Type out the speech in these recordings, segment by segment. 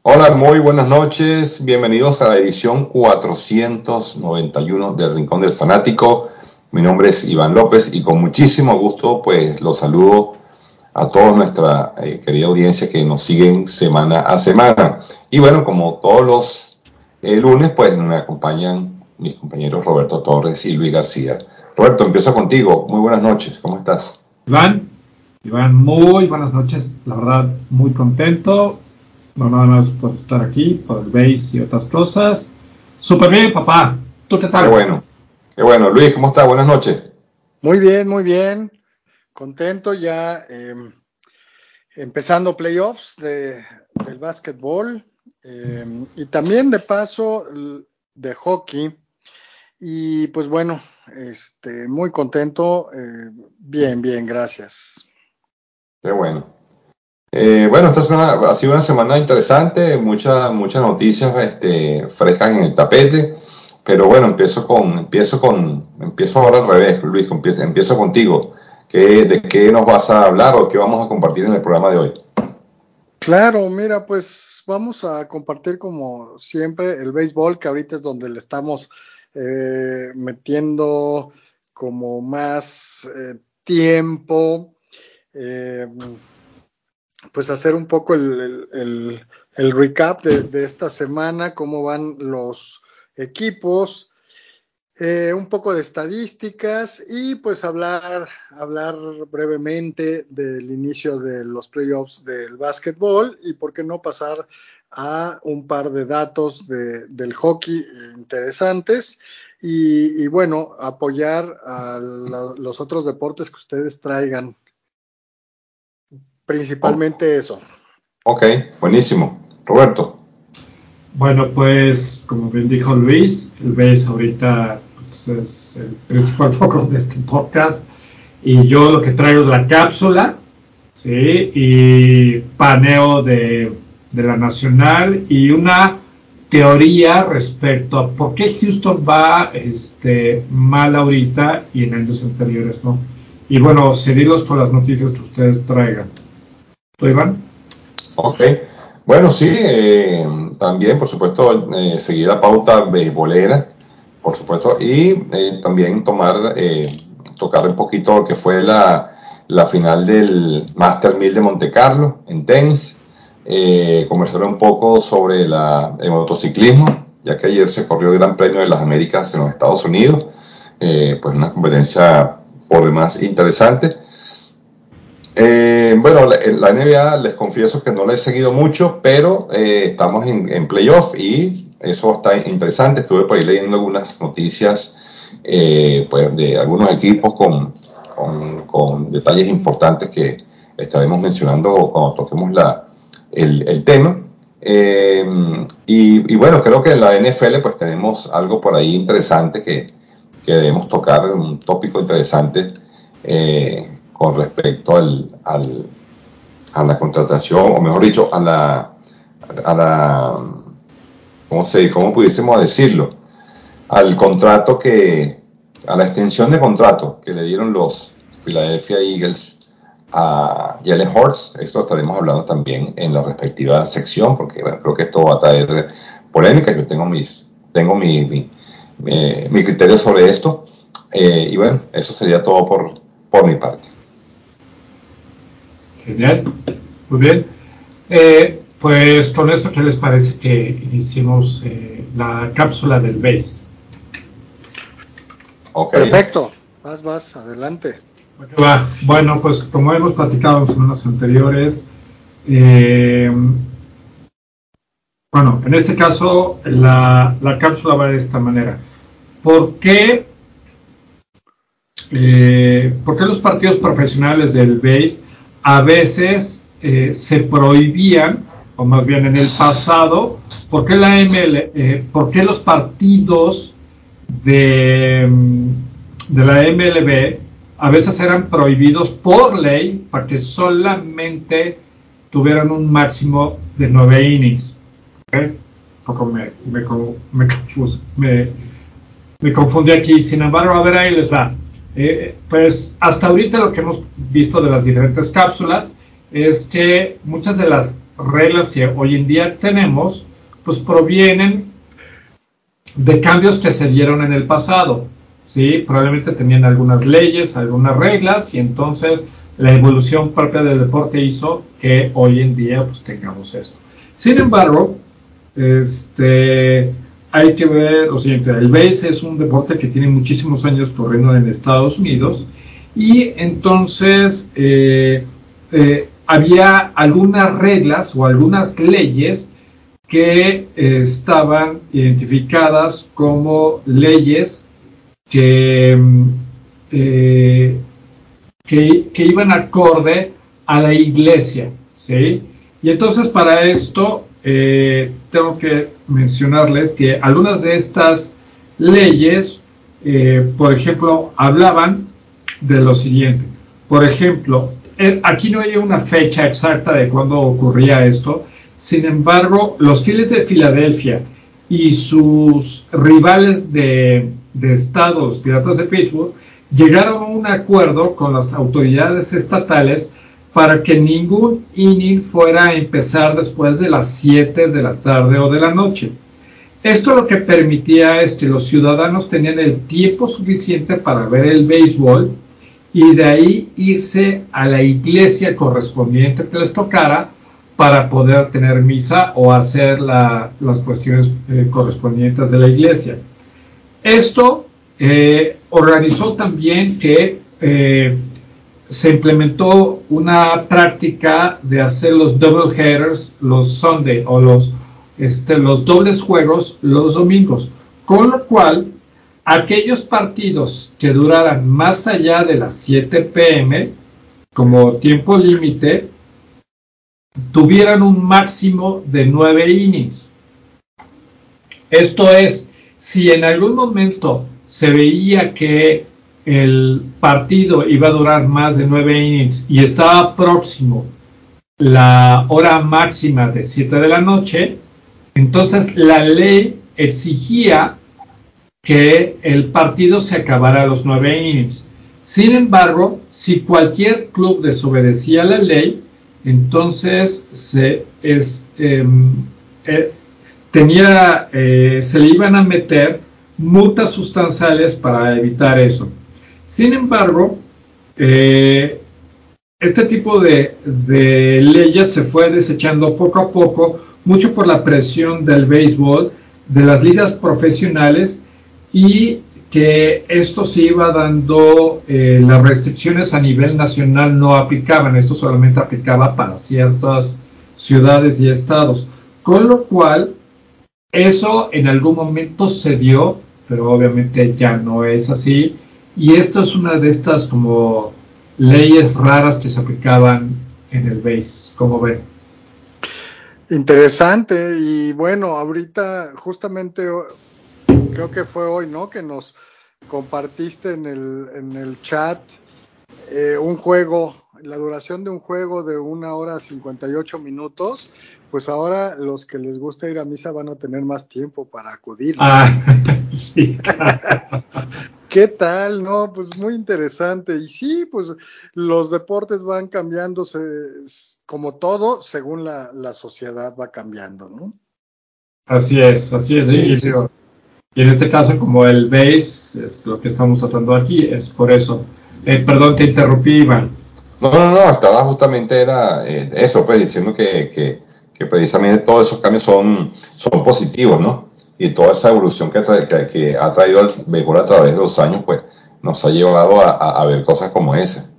Hola, muy buenas noches. Bienvenidos a la edición 491 del Rincón del Fanático. Mi nombre es Iván López y con muchísimo gusto pues los saludo a toda nuestra querida audiencia que nos siguen semana a semana. Y bueno, como todos los lunes pues me acompañan mis compañeros Roberto Torres y Luis García. Roberto, empiezo contigo. Muy buenas noches. ¿Cómo estás? Iván, muy buenas noches. La verdad, muy contento. No nada más por estar aquí, por el base y otras cosas. Súper bien, papá. ¿Tú qué Qué tal? bueno. Qué bueno. Luis, ¿cómo estás? Buenas noches. Muy bien, muy bien. Contento ya empezando playoffs del básquetbol y también de paso de hockey. Y pues bueno, muy contento. Bien, gracias. Qué bueno. Bueno, esta semana ha sido una semana interesante, muchas noticias frescas en el tapete, pero bueno, empiezo ahora al revés, Luis, empiezo contigo. ¿De qué nos vas a hablar o qué vamos a compartir en el programa de hoy? Claro, mira, pues vamos a compartir como siempre el béisbol, que ahorita es donde le estamos metiendo como más tiempo. Pues hacer un poco el recap de esta semana, cómo van los equipos, un poco de estadísticas y pues hablar brevemente del inicio de los playoffs del básquetbol y por qué no pasar a un par de datos del hockey interesantes y bueno, apoyar a los otros deportes que ustedes traigan. Principalmente eso. Ok, buenísimo. Roberto. Bueno, pues, como bien dijo Luis, el base ahorita pues, es el principal foco de este podcast. Y yo lo que traigo es la cápsula, ¿sí? Y paneo de la nacional y una teoría respecto a por qué Houston va mal ahorita y en años anteriores no. Y bueno, seguirlos con las noticias que ustedes traigan. ¿Tú, Iván? Ok. Bueno, sí, también, por supuesto, seguir la pauta beisbolera, por supuesto, y también tocar un poquito lo que fue la final del Master 1000 de Monte Carlo en tenis, conversar un poco sobre el motociclismo, ya que ayer se corrió el Gran Premio de las Américas en los Estados Unidos, pues una conferencia por demás interesante. Bueno, la NBA les confieso que no la he seguido mucho, pero estamos en playoff y eso está interesante. Estuve por ahí leyendo algunas noticias pues de algunos equipos con detalles importantes que estaremos mencionando cuando toquemos el tema. Y bueno, creo que en la NFL pues tenemos algo por ahí interesante que debemos tocar, un tópico interesante. Con respecto a la contratación, o mejor dicho, a la ¿cómo pudiésemos decirlo? Al contrato a la extensión de contrato que le dieron los Philadelphia Eagles a Jalen Hurts. Esto estaremos hablando también en la respectiva sección, porque bueno, creo que esto va a traer polémica. Yo tengo mi criterio sobre esto. Y bueno, eso sería todo por mi parte. Genial, muy bien. Pues con eso, ¿qué les parece que iniciemos la cápsula del base? Okay. Perfecto, vas, adelante. Bueno, pues como hemos platicado en semanas anteriores, bueno, en este caso la cápsula va de esta manera. ¿Por qué los partidos profesionales del base a veces se prohibían, o más bien en el pasado, por qué por qué los partidos de la MLB a veces eran prohibidos por ley para que solamente tuvieran un máximo de 9 innings? ¿Okay? Un poco me confundí aquí. Sin embargo, a ver, ahí les va. Pues hasta ahorita lo que hemos visto de las diferentes cápsulas es que muchas de las reglas que hoy en día tenemos, pues provienen de cambios que se dieron en el pasado, ¿sí? Probablemente tenían algunas leyes, algunas reglas, y entonces la evolución propia del deporte hizo que hoy en día pues tengamos esto. Sin embargo, hay que ver lo siguiente: el base es un deporte que tiene muchísimos años corriendo en Estados Unidos, y entonces había algunas reglas o algunas leyes que estaban identificadas como leyes que, que iban acorde a la iglesia, ¿sí? Y entonces para esto tengo que mencionarles que algunas de estas leyes, por ejemplo, hablaban de lo siguiente. Por ejemplo, aquí no hay una fecha exacta de cuándo ocurría esto. Sin embargo, los Phillies de Filadelfia y sus rivales de estado, los Piratas de Pittsburgh, llegaron a un acuerdo con las autoridades estatales para que ningún inning fuera a empezar después de las 7 de la tarde o de la noche. Esto lo que permitía es que los ciudadanos tenían el tiempo suficiente para ver el béisbol y de ahí irse a la iglesia correspondiente que les tocara para poder tener misa o hacer las cuestiones correspondientes de la iglesia. Esto organizó también que se implementó una práctica de hacer los double headers los Sunday o los dobles juegos los domingos, con lo cual aquellos partidos que duraran más allá de las 7 p.m. como tiempo límite tuvieran un máximo de 9 innings. Esto es, si en algún momento se veía que el partido iba a durar más de 9 innings y estaba próximo la hora máxima de 7 de la noche, entonces la ley exigía que el partido se acabara a los 9 innings. Sin embargo, si cualquier club desobedecía la ley, entonces se le iban a meter multas sustanciales para evitar eso. Sin embargo, este tipo de leyes se fue desechando poco a poco, mucho por la presión del béisbol, de las ligas profesionales, y que esto se iba dando, las restricciones a nivel nacional no aplicaban, esto solamente aplicaba para ciertas ciudades y estados, con lo cual eso en algún momento se dio, pero obviamente ya no es así, y esto es una de estas como leyes raras que se aplicaban en el BASE, como ven. Interesante, y bueno, ahorita justamente creo que fue hoy, ¿no? Que nos compartiste en el chat un juego, la duración de un juego de 1 hora 58 minutos, pues ahora los que les gusta ir a misa van a tener más tiempo para acudir, ¿no? Sí, claro. ¿Qué tal? No, pues muy interesante. Y sí, pues los deportes van cambiándose como todo, según la sociedad va cambiando, ¿no? Así es. Y en este caso, como el base es lo que estamos tratando aquí, es por eso. Perdón, te interrumpí, Iván. No, estaba justamente era eso, pues diciendo que precisamente todos esos cambios son positivos, ¿no? Y toda esa evolución que ha traído el béisbol a través de los años, pues nos ha llevado a ver cosas como esa.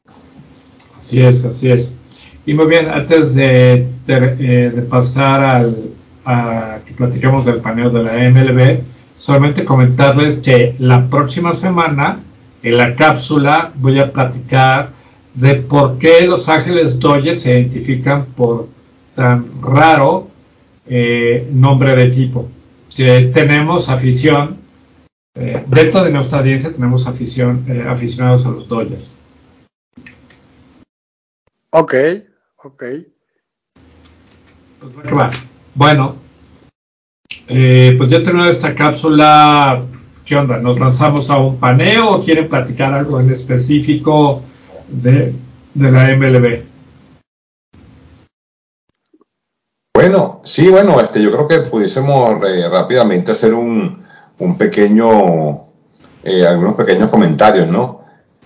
Así es. Y muy bien, antes de pasar a que platiquemos del panel de la MLB, solamente comentarles que la próxima semana en la cápsula voy a platicar de por qué Los Ángeles Dodgers se identifican por tan raro nombre de equipo. Que tenemos afición, dentro de nuestra audiencia tenemos aficionados a los Dodgers. Ok. Bueno, pues ya terminado esta cápsula. ¿Qué onda? ¿Nos lanzamos a un paneo o quieren platicar algo en específico de la MLB? Bueno, sí, bueno, yo creo que pudiésemos rápidamente hacer un pequeño, algunos pequeños comentarios, ¿no?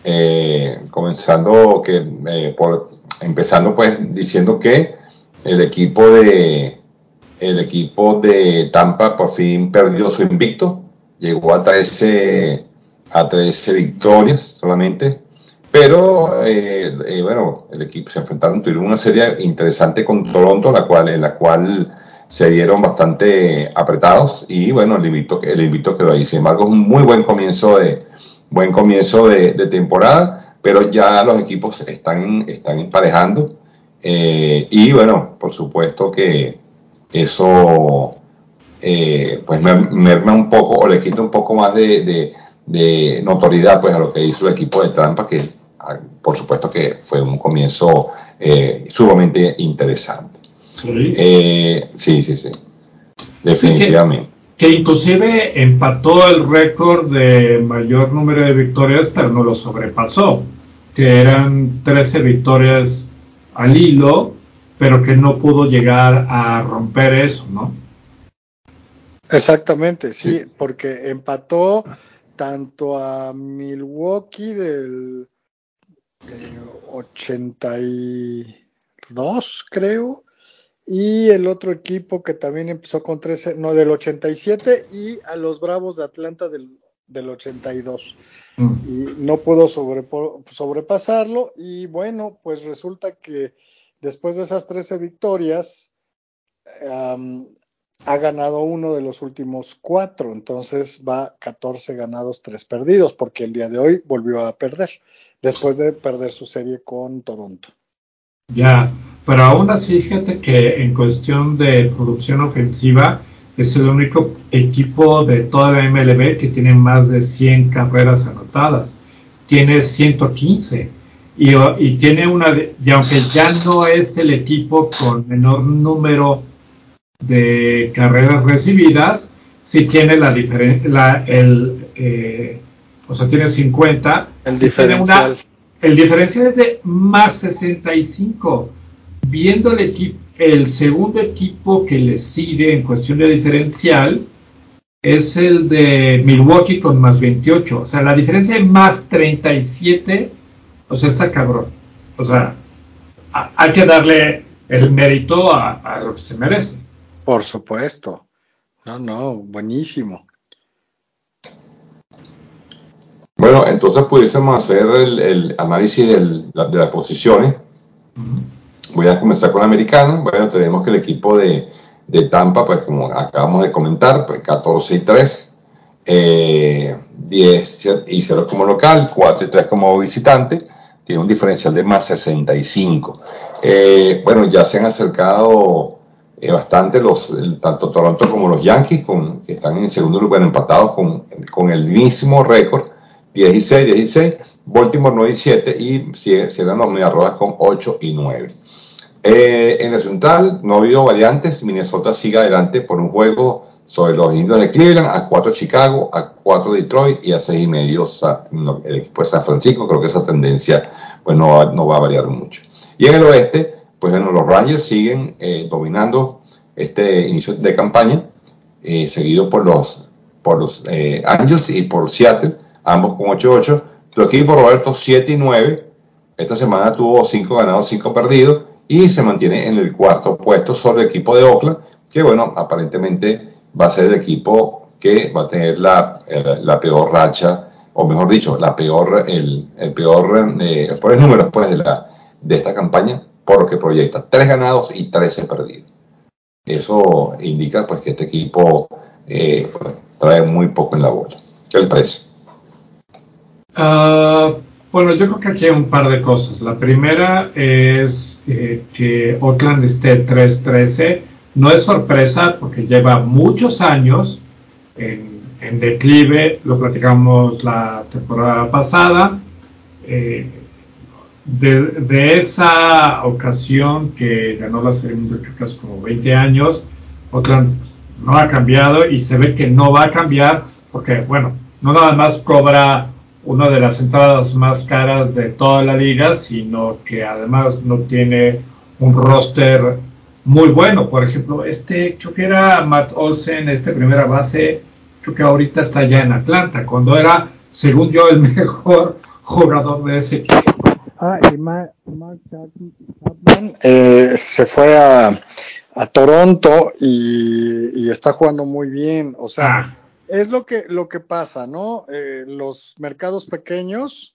Empezando pues diciendo que el equipo de, el equipo de Tampa por fin perdió su invicto, llegó a 13 victorias solamente, pero bueno, el equipo se enfrentaron, tuvieron una serie interesante con Toronto, en la cual se vieron bastante apretados y bueno, el invicto quedó ahí. Sin embargo, es un muy buen comienzo de temporada, pero ya los equipos están emparejando y bueno, por supuesto que eso pues merma un poco o le quita un poco más de notoriedad pues a lo que hizo el equipo de Tampa, que por supuesto que fue un comienzo sumamente interesante. Sí. Sí, definitivamente. Que inclusive empató el récord de mayor número de victorias, pero no lo sobrepasó, que eran 13 victorias al hilo, pero que no pudo llegar a romper eso, ¿no? Exactamente, sí, porque empató tanto a Milwaukee del 82, creo, y el otro equipo que también empezó con 13, no, del 87, y a los Bravos de Atlanta del 82. Y no pudo sobrepasarlo, y bueno, pues resulta que después de esas 13 victorias, ha ganado uno de los últimos 4, entonces va 14 ganados, 3 perdidos, porque el día de hoy volvió a perder, después de perder su serie con Toronto. Ya, pero aún así, fíjate que en cuestión de producción ofensiva es el único equipo de toda la MLB que tiene más de 100 carreras anotadas. Tiene 115 y tiene y aunque ya no es el equipo con menor número de carreras recibidas, sí tiene la diferencia, o sea, tiene 50. El sí diferencial. El diferencial es de más 65. Viendo el segundo equipo que le sigue en cuestión de diferencial es el de Milwaukee con más 28. O sea, la diferencia es más 37. O sea, está cabrón. O sea, hay que darle el mérito a lo que se merece. Por supuesto. No, buenísimo. Bueno, entonces pudiésemos hacer el análisis de las posiciones. Voy a comenzar con el americano. Bueno, tenemos que el equipo de Tampa, pues como acabamos de comentar, pues 14-3, 10-0 como local, 4-3 como visitante, tiene un diferencial de más 65. Bueno, ya se han acercado bastante tanto Toronto como los Yankees, que están en el segundo lugar empatados con el mismo récord, 16. Baltimore 9-7 y cierran los Medias Rojas con 8-9. En el central no ha habido variantes. Minnesota sigue adelante por un juego sobre los Indios de Cleveland, a 4 Chicago, a 4 Detroit y a 6.5 el equipo de San Francisco. Creo que esa tendencia pues no va a variar mucho. Y en el oeste, pues bueno, los Rangers siguen dominando este inicio de campaña, seguido por los Angels y por Seattle, ambos con 8-8. Tu equipo, Roberto, 7-9. Esta semana tuvo 5 ganados, 5 perdidos y se mantiene en el cuarto puesto sobre el equipo de Oakland, que bueno, aparentemente va a ser el equipo que va a tener la peor racha, o mejor dicho, el peor número pues, de esta campaña, por lo que proyecta 3 ganados y 13 perdidos. Eso indica pues que este equipo trae muy poco en la bola. ¿Qué les parece? Bueno, yo creo que aquí hay un par de cosas. La primera es que Oakland esté 3-13. No es sorpresa porque lleva muchos años en declive. Lo platicamos la temporada pasada. De esa ocasión que ganó la Serie Mundial, creo que hace como 20 años, Oakland no ha cambiado y se ve que no va a cambiar porque, bueno, no nada más cobra una de las entradas más caras de toda la liga, sino que además no tiene un roster muy bueno. Por ejemplo, creo que era Matt Olsen, primera base, creo que ahorita está ya en Atlanta, cuando era, según yo, el mejor jugador de ese equipo. Y Mark Chapman se fue a Toronto y está jugando muy bien. O sea, es lo que pasa, ¿no? Los mercados pequeños,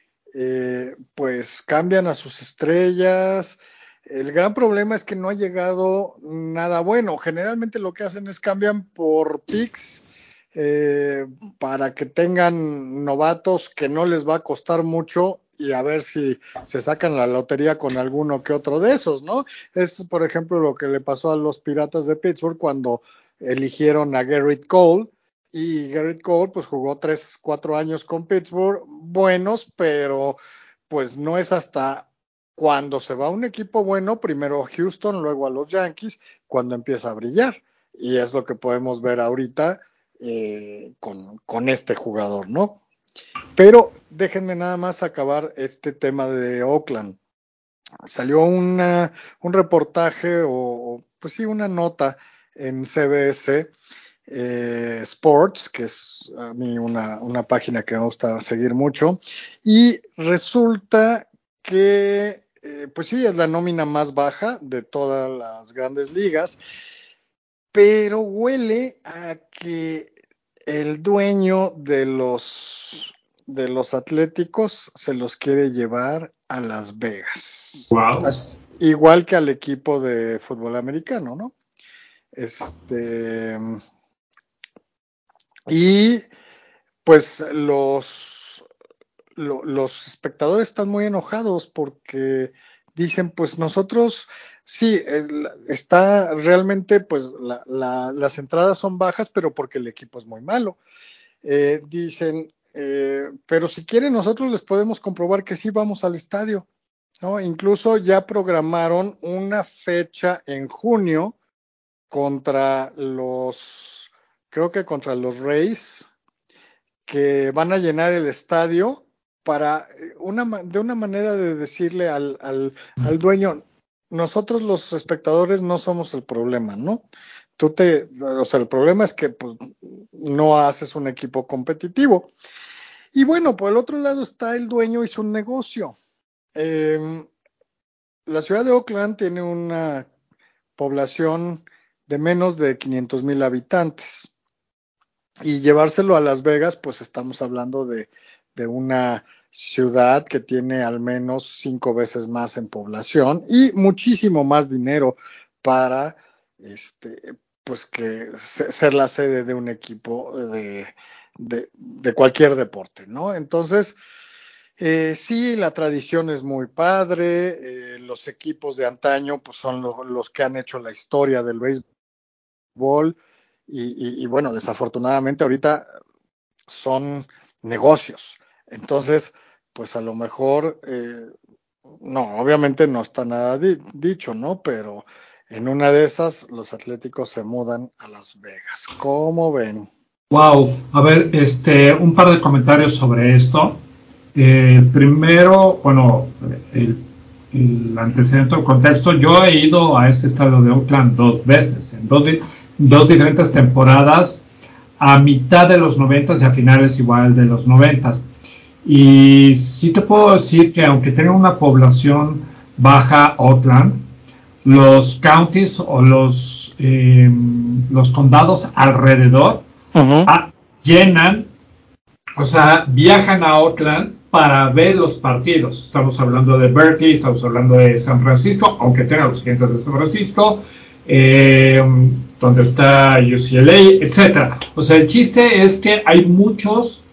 pues cambian a sus estrellas. El gran problema es que no ha llegado nada bueno. Generalmente lo que hacen es cambian por picks para que tengan novatos que no les va a costar mucho y a ver si se sacan la lotería con alguno que otro de esos, ¿no? Es, por ejemplo, lo que le pasó a los Piratas de Pittsburgh cuando eligieron a Gerrit Cole. Y Gerrit Cole pues jugó 3-4 años con Pittsburgh, buenos, pero pues no es hasta cuando se va a un equipo bueno, primero a Houston, luego a los Yankees, cuando empieza a brillar. Y es lo que podemos ver ahorita con este jugador, ¿no? Pero déjenme nada más acabar este tema de Oakland. Salió un reportaje pues sí, una nota en CBS Sports, que es a mí una página que me gusta seguir mucho, y resulta que pues sí, es la nómina más baja de todas las grandes ligas, pero huele a que el dueño de los Atléticos se los quiere llevar a Las Vegas. Wow. Igual que al equipo de fútbol americano, ¿no? Y pues los espectadores están muy enojados porque dicen, pues nosotros, sí, está realmente, pues las entradas son bajas, pero porque el equipo es muy malo. Dicen, pero si quieren nosotros les podemos comprobar que sí vamos al estadio, ¿no? Incluso ya programaron una fecha en junio creo que contra los Rays, que van a llenar el estadio para de una manera de decirle al dueño, nosotros los espectadores no somos el problema, ¿no? O sea, el problema es que pues, no haces un equipo competitivo. Y bueno, por el otro lado está el dueño y su negocio. La ciudad de Oakland tiene una población de menos de 500,000 habitantes. Y llevárselo a Las Vegas, pues estamos hablando de una ciudad que tiene al menos 5 veces más en población y muchísimo más dinero para pues que ser la sede de un equipo de cualquier deporte, ¿no? Entonces, sí, la tradición es muy padre, los equipos de antaño pues son los que han hecho la historia del béisbol. Y bueno, desafortunadamente ahorita son negocios. Entonces, pues a lo mejor, no, obviamente no está nada dicho, ¿no? Pero en una de esas, los Atléticos se mudan a Las Vegas. ¿Cómo ven? Wow, a ver, un par de comentarios sobre esto. Primero, bueno, el antecedente o contexto, yo he ido a este estadio de Oakland 2 veces, en dos diferentes temporadas, a mitad de los 90 y a finales igual de los 90. Y sí te puedo decir que aunque tenga una población baja Oakland, los counties o los condados alrededor llenan, o sea, viajan a Oakland para ver los partidos. Estamos hablando de Berkeley, estamos hablando de San Francisco, aunque tenga los clientes de San Francisco, donde está UCLA, etcétera. O sea, el chiste es que hay muchos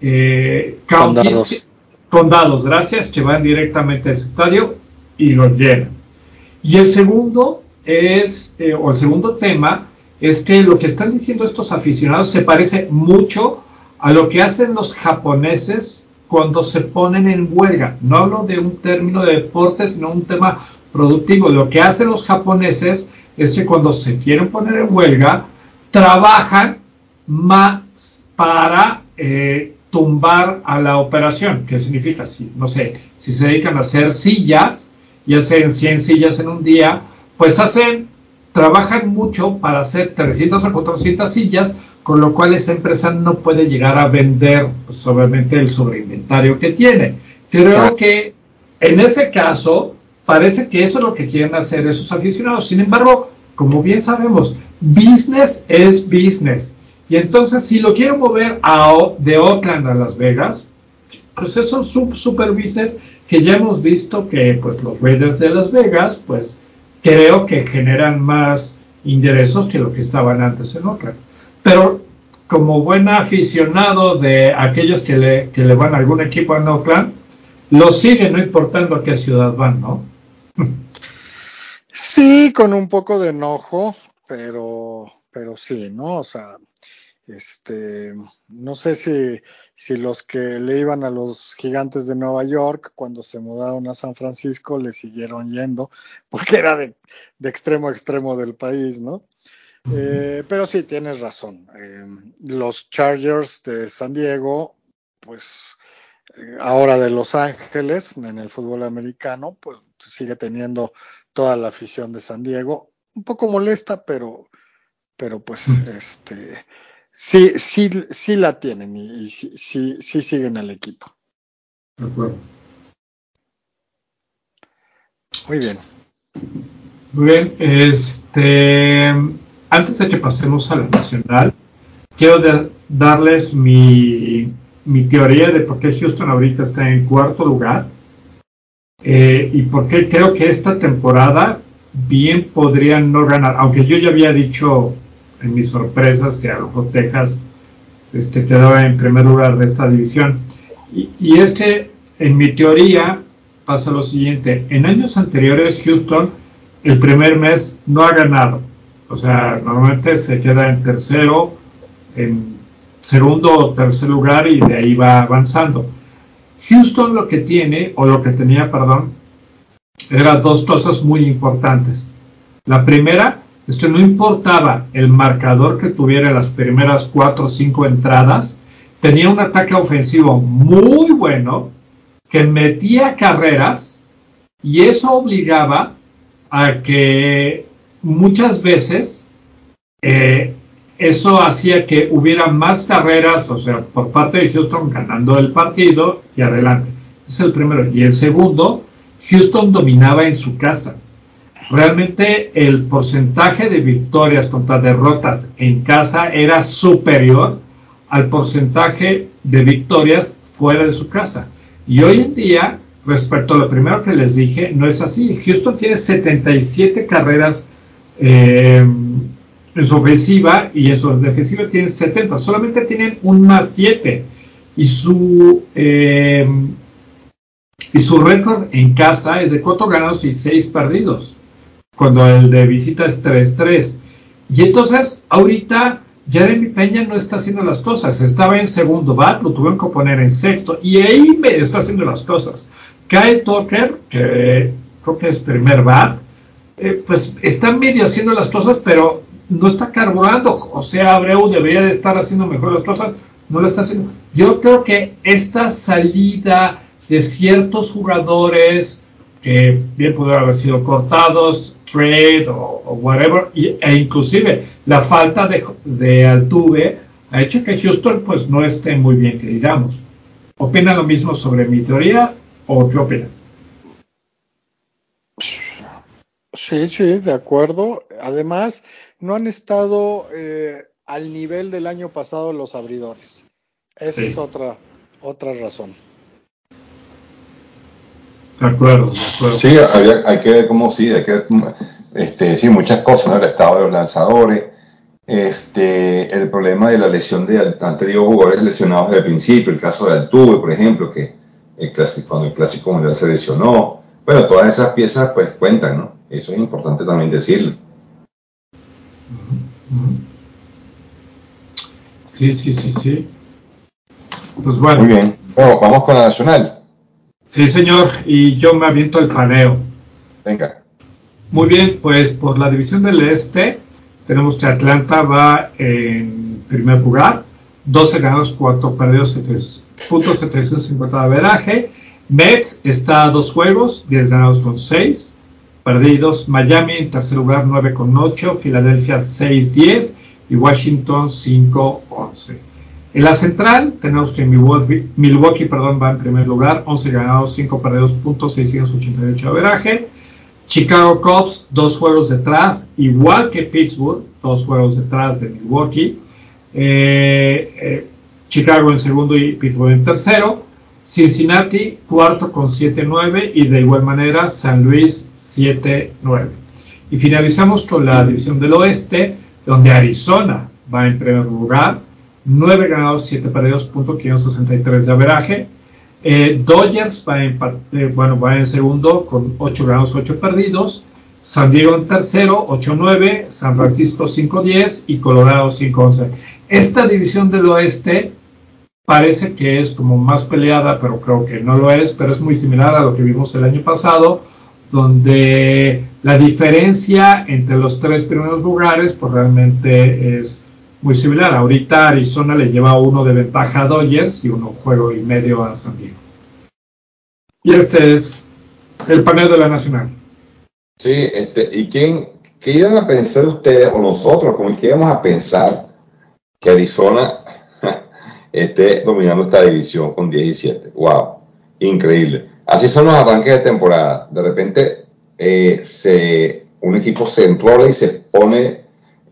condados, gracias, que van directamente a ese estadio y los llenan. Y el segundo el segundo tema es que lo que están diciendo estos aficionados se parece mucho a lo que hacen los japoneses cuando se ponen en huelga. No hablo de un término de deporte, sino un tema productivo. Lo que hacen los japoneses es que cuando se quieren poner en huelga, trabajan más para tumbar a la operación. ¿Qué significa? Si se dedican a hacer sillas y hacen 100 sillas en un día, pues trabajan mucho para hacer 300 o 400 sillas, con lo cual esa empresa no puede llegar a vender, pues obviamente, el sobreinventario que tiene. Creo que en ese caso parece que eso es lo que quieren hacer esos aficionados. Sin embargo, como bien sabemos, business es business. Y entonces, si lo quieren mover de Oakland a Las Vegas, pues eso es super business, que ya hemos visto que pues los Raiders de Las Vegas, pues creo que generan más ingresos que lo que estaban antes en Oakland. Pero como buen aficionado de aquellos que le van a algún equipo en Oakland, lo siguen no importando a qué ciudad van, ¿no? Sí, con un poco de enojo, pero sí, ¿no? O sea, no sé si los que le iban a los Gigantes de Nueva York cuando se mudaron a San Francisco le siguieron yendo, porque era de extremo a extremo del país, ¿no? Pero sí, tienes razón. Los Chargers de San Diego, pues ahora de Los Ángeles, en el fútbol americano, pues sigue teniendo toda la afición de San Diego, un poco molesta, pero pues sí la tienen y sí siguen al equipo. De acuerdo. Muy bien. Muy bien, antes de que pasemos a la nacional, quiero darles mi teoría de por qué Houston ahorita está en cuarto lugar, y por qué creo que esta temporada bien podrían no ganar, aunque yo ya había dicho en mis sorpresas que a lo mejor Texas quedaba en primer lugar de esta división. Y es que en mi teoría pasa lo siguiente: en años anteriores Houston el primer mes no ha ganado, o sea, normalmente se queda en tercero, en segundo o tercer lugar, y de ahí va avanzando. Houston lo que tiene, o lo que tenía, perdón, era dos cosas muy importantes. La primera, no importaba el marcador que tuviera las primeras 4 o 5 entradas, tenía un ataque ofensivo muy bueno que metía carreras, y eso obligaba a que muchas veces eso hacía que hubiera más carreras, o sea, por parte de Houston ganando el partido y adelante. Ese es el primero. Y el segundo, Houston dominaba en su casa. Realmente el porcentaje de victorias contra derrotas en casa era superior al porcentaje de victorias fuera de su casa. Y hoy en día, respecto a lo primero que les dije, no es así. Houston tiene 77 carreras en su ofensiva, y en su defensiva tienen 70. Solamente tienen un +7. Y su récord en casa es de 4 ganados y 6 perdidos, cuando el de visita es 3-3. Y entonces, ahorita, Jeremy Peña no está haciendo las cosas. Estaba en segundo bat, lo tuvieron que poner en sexto, y ahí me está haciendo las cosas. Kyle Tucker, que creo que es primer bat, pues está medio haciendo las cosas, pero no está carburando. José Abreu debería de estar haciendo mejor las cosas, no lo está haciendo. Yo creo que esta salida de ciertos jugadores que bien pudieron haber sido cortados, trade o whatever, e inclusive la falta de Altuve ha hecho que Houston pues no esté muy bien, que digamos. ¿Opina lo mismo sobre mi teoría o qué opina? Sí, de acuerdo. Además, no han estado al nivel del año pasado los abridores. Esa es otra razón. De acuerdo. Sí, hay que ver cómo sí, hay que ver, sí, muchas cosas, ¿no? El estado de los lanzadores, el problema de la lesión han tenido jugadores lesionados desde el principio, el caso de Altuve, por ejemplo, que cuando el Clásico Mundial se lesionó. Bueno, todas esas piezas pues cuentan, ¿no? Eso es importante también decirlo. Sí. Pues bueno. Muy bien. Bueno, vamos con la nacional. Sí, señor, y yo me aviento el paneo. Venga. Muy bien, pues por la división del este tenemos que Atlanta va en primer lugar, 12 ganados, 4 perdidos, .750 de averaje. Mets está a 2 juegos, 10 ganados con 6. perdidos. Miami en tercer lugar 9,8, Filadelfia 6,10 y Washington 5,11. En la central tenemos que Milwaukee va en primer lugar, 11 ganados, 5 perdidos, .688 de averaje. Chicago Cubs 2 juegos detrás, igual que Pittsburgh, 2 juegos detrás de Milwaukee. Chicago en segundo y Pittsburgh en tercero. Cincinnati cuarto con 7-9 y de igual manera San Luis 7-9. Y finalizamos con la división del oeste, donde Arizona va en primer lugar, 9 ganados, 7 perdidos, .563 de averaje. Dodgers va en segundo con 8 ganados, 8 perdidos. San Diego en tercero, 8-9, San Francisco 5-10 y Colorado 5-11. Esta división del oeste parece que es como más peleada, pero creo que no lo es, pero es muy similar a lo que vimos el año pasado, donde la diferencia entre los 3 primeros lugares pues realmente es muy similar. Ahorita Arizona le lleva 1 de ventaja a Dodgers y 1 juego y medio a San Diego. Y este es el panel de la Nacional. Sí, ¿y qué iban a pensar ustedes o nosotros, como que íbamos a pensar que Arizona esté dominando esta división con 17? ¡Wow! Increíble. Así son los arranques de temporada. De repente un equipo se enrola y se pone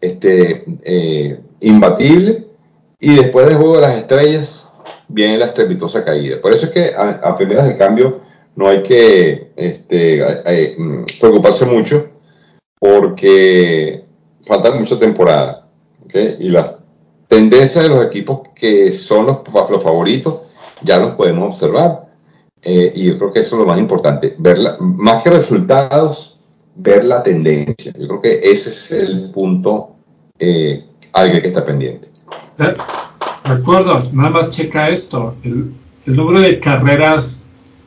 imbatible, y después del juego de las estrellas viene la estrepitosa caída. Por eso es que a primeras de cambio no hay que preocuparse mucho, porque faltan mucha temporada, ¿okay? Y la tendencia de los equipos que son los favoritos ya los podemos observar, y yo creo que eso es lo más importante, más que resultados, ver la tendencia. Yo creo que ese es el punto al que hay que estar pendiente. De acuerdo, nada más checa esto, el número de carreras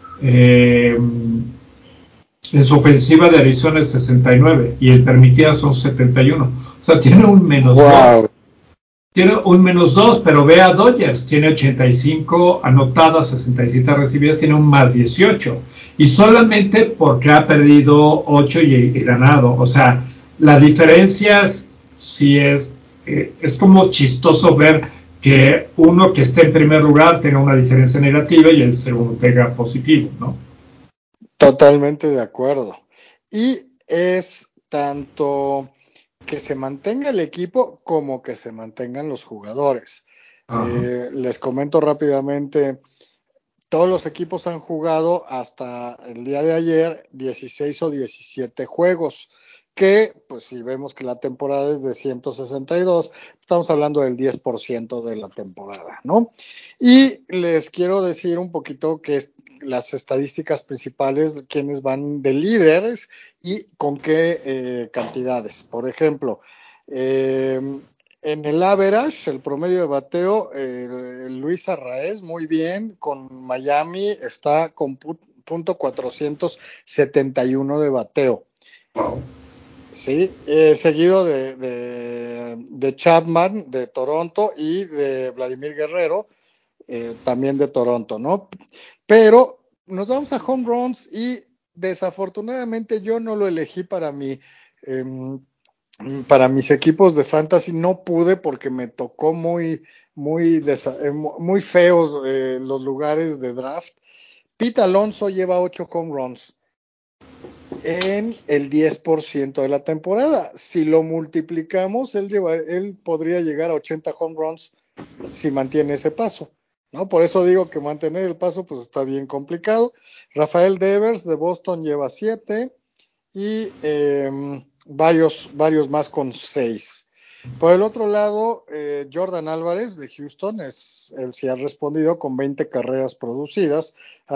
en su ofensiva de Arizona es 69 y el permitida son 71. O sea, tiene un menos 2. Tiene un menos 2, pero ve a Dodgers, tiene 85 anotadas, 67 recibidas, tiene un más 18. Y solamente porque ha perdido 8 y ganado. O sea, la diferencia sí es como chistoso ver que uno que esté en primer lugar tenga una diferencia negativa y el segundo tenga positivo, ¿no? Totalmente de acuerdo. Y es tanto que se mantenga el equipo como que se mantengan los jugadores. Les comento rápidamente, todos los equipos han jugado hasta el día de ayer 16 o 17 juegos, que pues si vemos que la temporada es de 162, estamos hablando del 10% de la temporada, ¿no? Y les quiero decir un poquito que las estadísticas principales, quiénes van de líderes y con qué cantidades. Por ejemplo, en el average, el promedio de bateo, Luis Arraez muy bien, con Miami está con .471 de bateo. Sí, seguido de Chapman de Toronto y de Vladimir Guerrero, también de Toronto, ¿no? Pero nos vamos a home runs y desafortunadamente yo no lo elegí para mis equipos de fantasy, no pude porque me tocó muy feos los lugares de draft. Pete Alonso lleva 8 home runs en el 10% de la temporada. Si lo multiplicamos, él podría llegar a 80 home runs si mantiene ese paso, ¿no? Por eso digo que mantener el paso pues está bien complicado. Rafael Devers de Boston lleva 7 y varios más con 6. Por el otro lado, Jordan Álvarez de Houston, él sí ha respondido con 20 carreras producidas a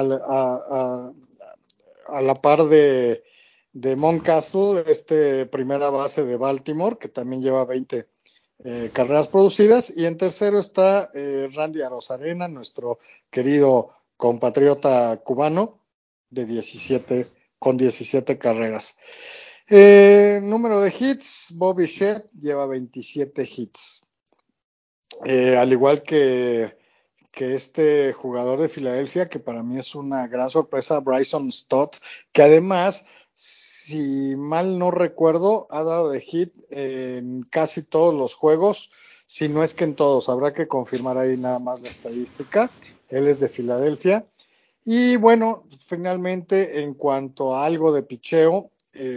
la par de Mountcastle, primera base de Baltimore, que también lleva 20 carreras producidas. Y en tercero está Randy Arozarena, nuestro querido compatriota cubano, con 17 carreras. Número de hits, Bobby Shett lleva 27 hits. Al igual que este jugador de Filadelfia, que para mí es una gran sorpresa, Bryson Stott, que además, si mal no recuerdo, ha dado de hit en casi todos los juegos, si no es que en todos. Habrá que confirmar ahí nada más la estadística. Él es de Filadelfia. Y bueno, finalmente, en cuanto a algo de picheo,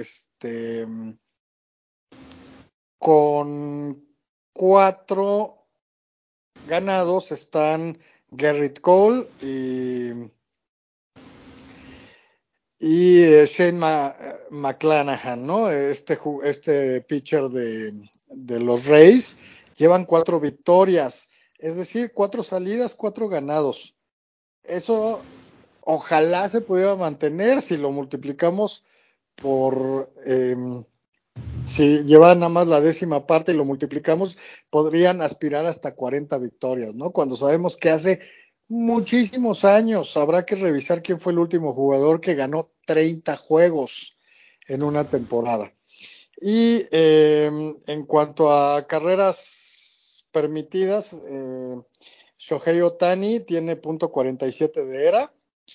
con 4 ganados están Gerrit Cole y Shane McClanahan, ¿no? Este pitcher de los Rays. Llevan 4 victorias, es decir, 4 salidas, 4 ganados. Eso ojalá se pudiera mantener si lo multiplicamos por... si llevan nada más la 10ª parte y lo multiplicamos, podrían aspirar hasta 40 victorias, ¿no? Cuando sabemos que hace muchísimos años, habrá que revisar quién fue el último jugador que ganó 30 juegos en una temporada. Y en cuanto a carreras permitidas, Shohei Ohtani tiene .47 de ERA.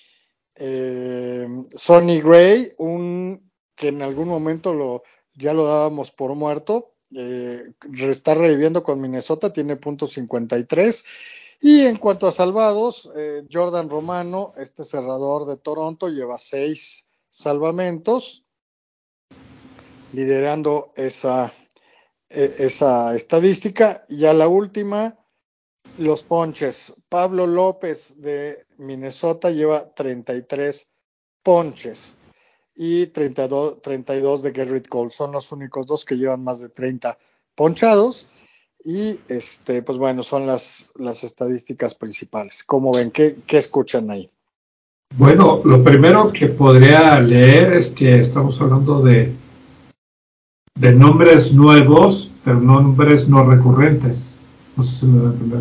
Sonny Gray, que en algún momento ya lo dábamos por muerto, está reviviendo con Minnesota, tiene .53. Y en cuanto a salvados, Jordan Romano, este cerrador de Toronto, lleva 6 salvamentos, liderando esa estadística. Y a la última, los ponches. Pablo López de Minnesota lleva 33 ponches y 32 de Gerrit Cole. Son los únicos 2 que llevan más de 30 ponchados. Y pues bueno, son las estadísticas principales. ¿Cómo ven? ¿Qué escuchan ahí? Bueno, lo primero que podría leer es que estamos hablando de nombres nuevos, pero nombres no recurrentes. No sé si me va a entender.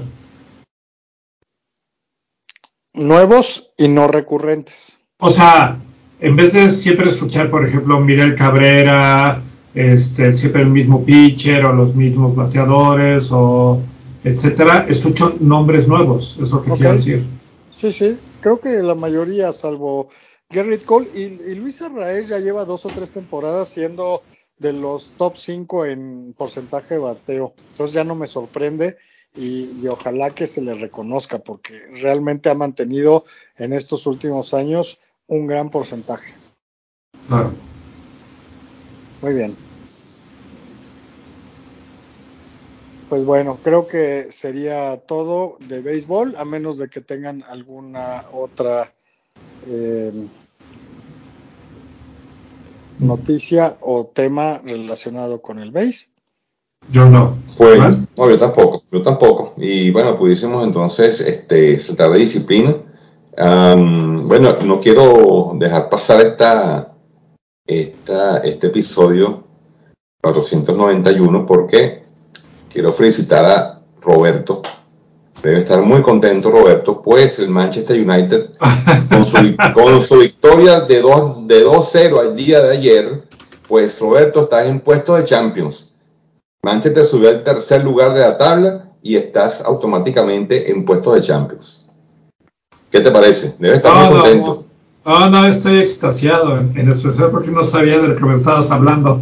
Nuevos y no recurrentes. O sea, en vez de siempre escuchar, por ejemplo, Miguel Cabrera, siempre el mismo pitcher o los mismos bateadores o etcétera, escucho nombres nuevos, es lo que quiero decir. Sí, creo que la mayoría, salvo Gerrit Cole y Luis Arraez, ya lleva 2 o 3 temporadas siendo de los top 5 en porcentaje de bateo. Entonces ya no me sorprende y ojalá que se le reconozca porque realmente ha mantenido en estos últimos años un gran porcentaje. Claro. Muy bien. Pues bueno, creo que sería todo de béisbol, a menos de que tengan alguna otra noticia o tema relacionado con el béis. Yo no. Pues, no, yo tampoco. Y bueno, pudiésemos entonces saltar de disciplina. Bueno, no quiero dejar pasar este episodio 491 porque quiero felicitar a Roberto. Debe estar muy contento Roberto, pues el Manchester United con su victoria de 2-0 al día de ayer, pues Roberto estás en puesto de Champions. Manchester subió al tercer lugar de la tabla y estás automáticamente en puesto de Champions. ¿Qué te parece? Debe estar muy contento. No, estoy extasiado, en especial porque no sabía de lo que me estabas hablando.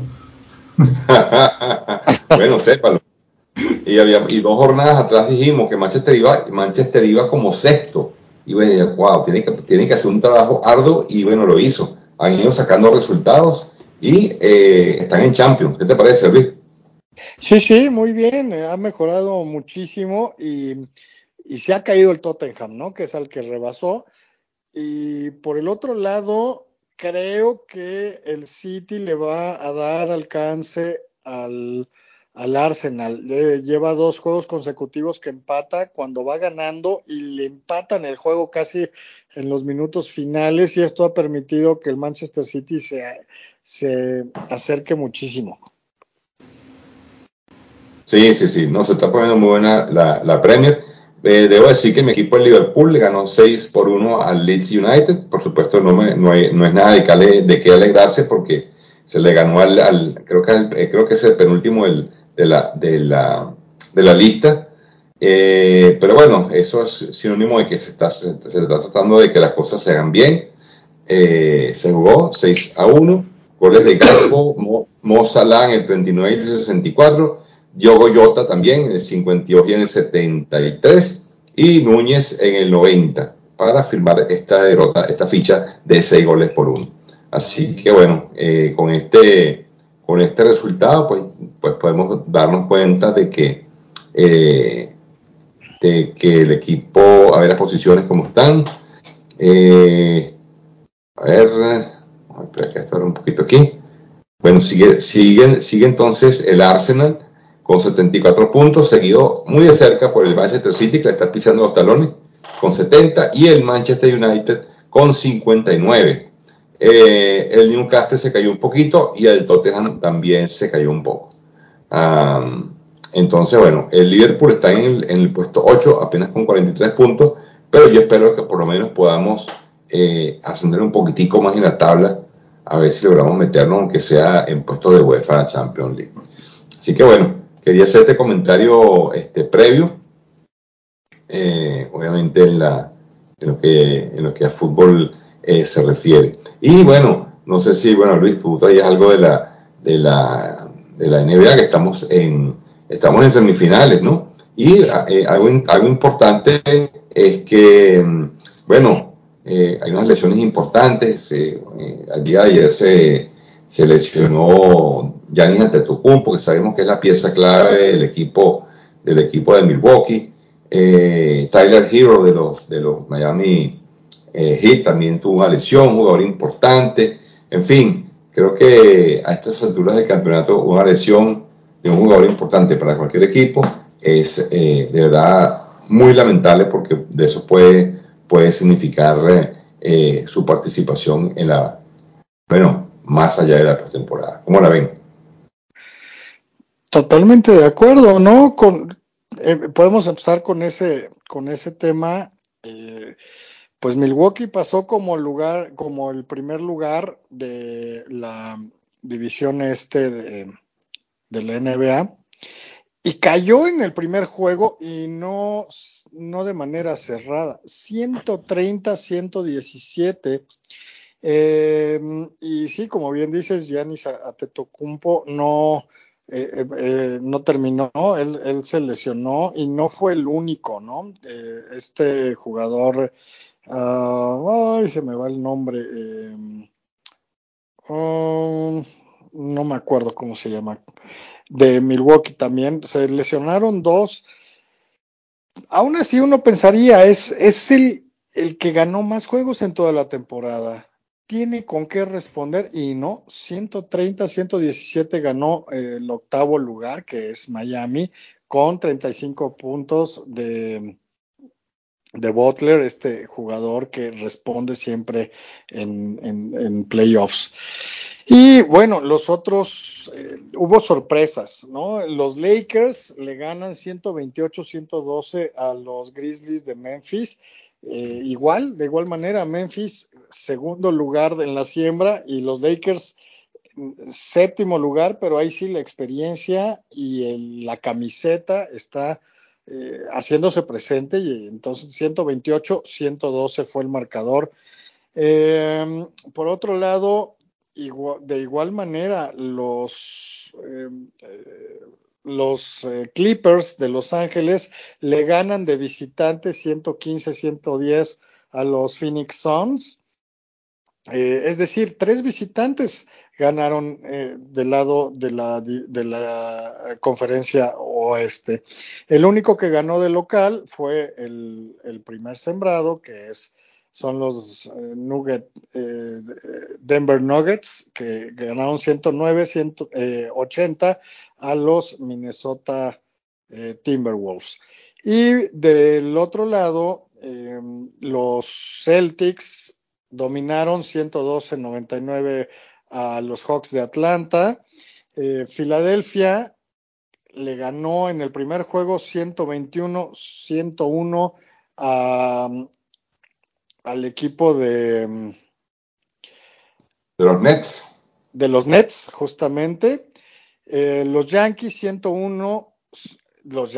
Bueno, sépalo. Y 2 jornadas atrás dijimos que Manchester iba como sexto. Y bueno, wow, tiene que hacer un trabajo arduo y bueno, lo hizo. Han ido sacando resultados y están en Champions. ¿Qué te parece, Luis? Sí, muy bien. Ha mejorado muchísimo y se ha caído el Tottenham, ¿no? Que es al que rebasó. Y por el otro lado, creo que el City le va a dar alcance al Arsenal. Lleva 2 juegos consecutivos que empata cuando va ganando y le empatan el juego casi en los minutos finales y esto ha permitido que el Manchester City se acerque muchísimo. Sí, no, se está poniendo muy buena la Premier. Debo decir que mi equipo de Liverpool le ganó 6-1 al Leeds United. Por supuesto, no es nada de qué alegrarse porque se le ganó creo que es el penúltimo de la lista. Pero bueno, eso es sinónimo de que se está tratando de que las cosas se hagan bien. Se jugó 6-1 Goles de Gakpo, Mo Salah en el 39 y el 64, Diogo Jota también en el 52 y en el 73, y Núñez en el 90, para firmar esta derrota, esta ficha de 6 goles por 1. Así que bueno, con este resultado, pues podemos darnos cuenta de que el equipo, a ver las posiciones como están. A ver, espera que esto un poquito aquí. Bueno, sigue entonces el Arsenal con 74 puntos, seguido muy de cerca por el Manchester City, que le está pisando los talones, con 70, y el Manchester United con 59. El Newcastle se cayó un poquito y el Tottenham también se cayó un poco. Entonces, bueno, el Liverpool está en el puesto 8, apenas con 43 puntos, pero yo espero que por lo menos podamos ascender un poquitico más en la tabla, a ver si logramos meternos, aunque sea en puestos de UEFA Champions League. Así que bueno, quería hacer este comentario previo, obviamente en lo que a fútbol se refiere. Y bueno, no sé si, bueno, Luis, tú traías algo de la NBA, que estamos en semifinales, ¿no? Y algo importante es que, bueno, hay unas lesiones importantes. Al día de ayer se lesionó Giannis Antetokounmpo, que sabemos que es la pieza clave del equipo de Milwaukee. Tyler Hero de los Miami Heat también tuvo una lesión, un jugador importante. En fin, creo que a estas alturas del campeonato una lesión de un jugador importante para cualquier equipo es de verdad muy lamentable, porque de eso puede significar su participación bueno, más allá de la postemporada. ¿Cómo la ven? Totalmente de acuerdo, ¿no? Podemos empezar con ese tema. Pues Milwaukee pasó como el primer lugar de la división de la NBA, y cayó en el primer juego, y no de manera cerrada, 130-117. Y sí, como bien dices, Giannis Antetokounmpo no terminó. Él se lesionó y no fue el único, ¿no? Este jugador, ay, se me va el nombre, no me acuerdo cómo se llama, de Milwaukee también, se lesionaron dos. Aún así uno pensaría, es el que ganó más juegos en toda la temporada. Tiene con qué responder, y no, 130-117 ganó el octavo lugar, que es Miami, con 35 puntos de Butler, este jugador que responde siempre en playoffs. Y bueno, los otros, hubo sorpresas, ¿no? Los Lakers le ganan 128-112 a los Grizzlies de Memphis. De igual manera, Memphis, segundo lugar en la siembra, y los Lakers, séptimo lugar, pero ahí sí la experiencia y la camiseta está haciéndose presente, y entonces 128-112 fue el marcador. Por otro lado, de igual manera, los Clippers de Los Ángeles le ganan de visitante 115-110 a los Phoenix Suns. Es decir, 3 visitantes ganaron del lado de la conferencia oeste. El único que ganó de local fue el primer sembrado, son los Denver Nuggets, que ganaron 109-180 a los Minnesota Timberwolves. Y del otro lado, los Celtics dominaron 112-99 a los Hawks de Atlanta. Filadelfia le ganó en el primer juego 121-101 al equipo de los Nets. De los Nets, justamente. Los Yankees 101, los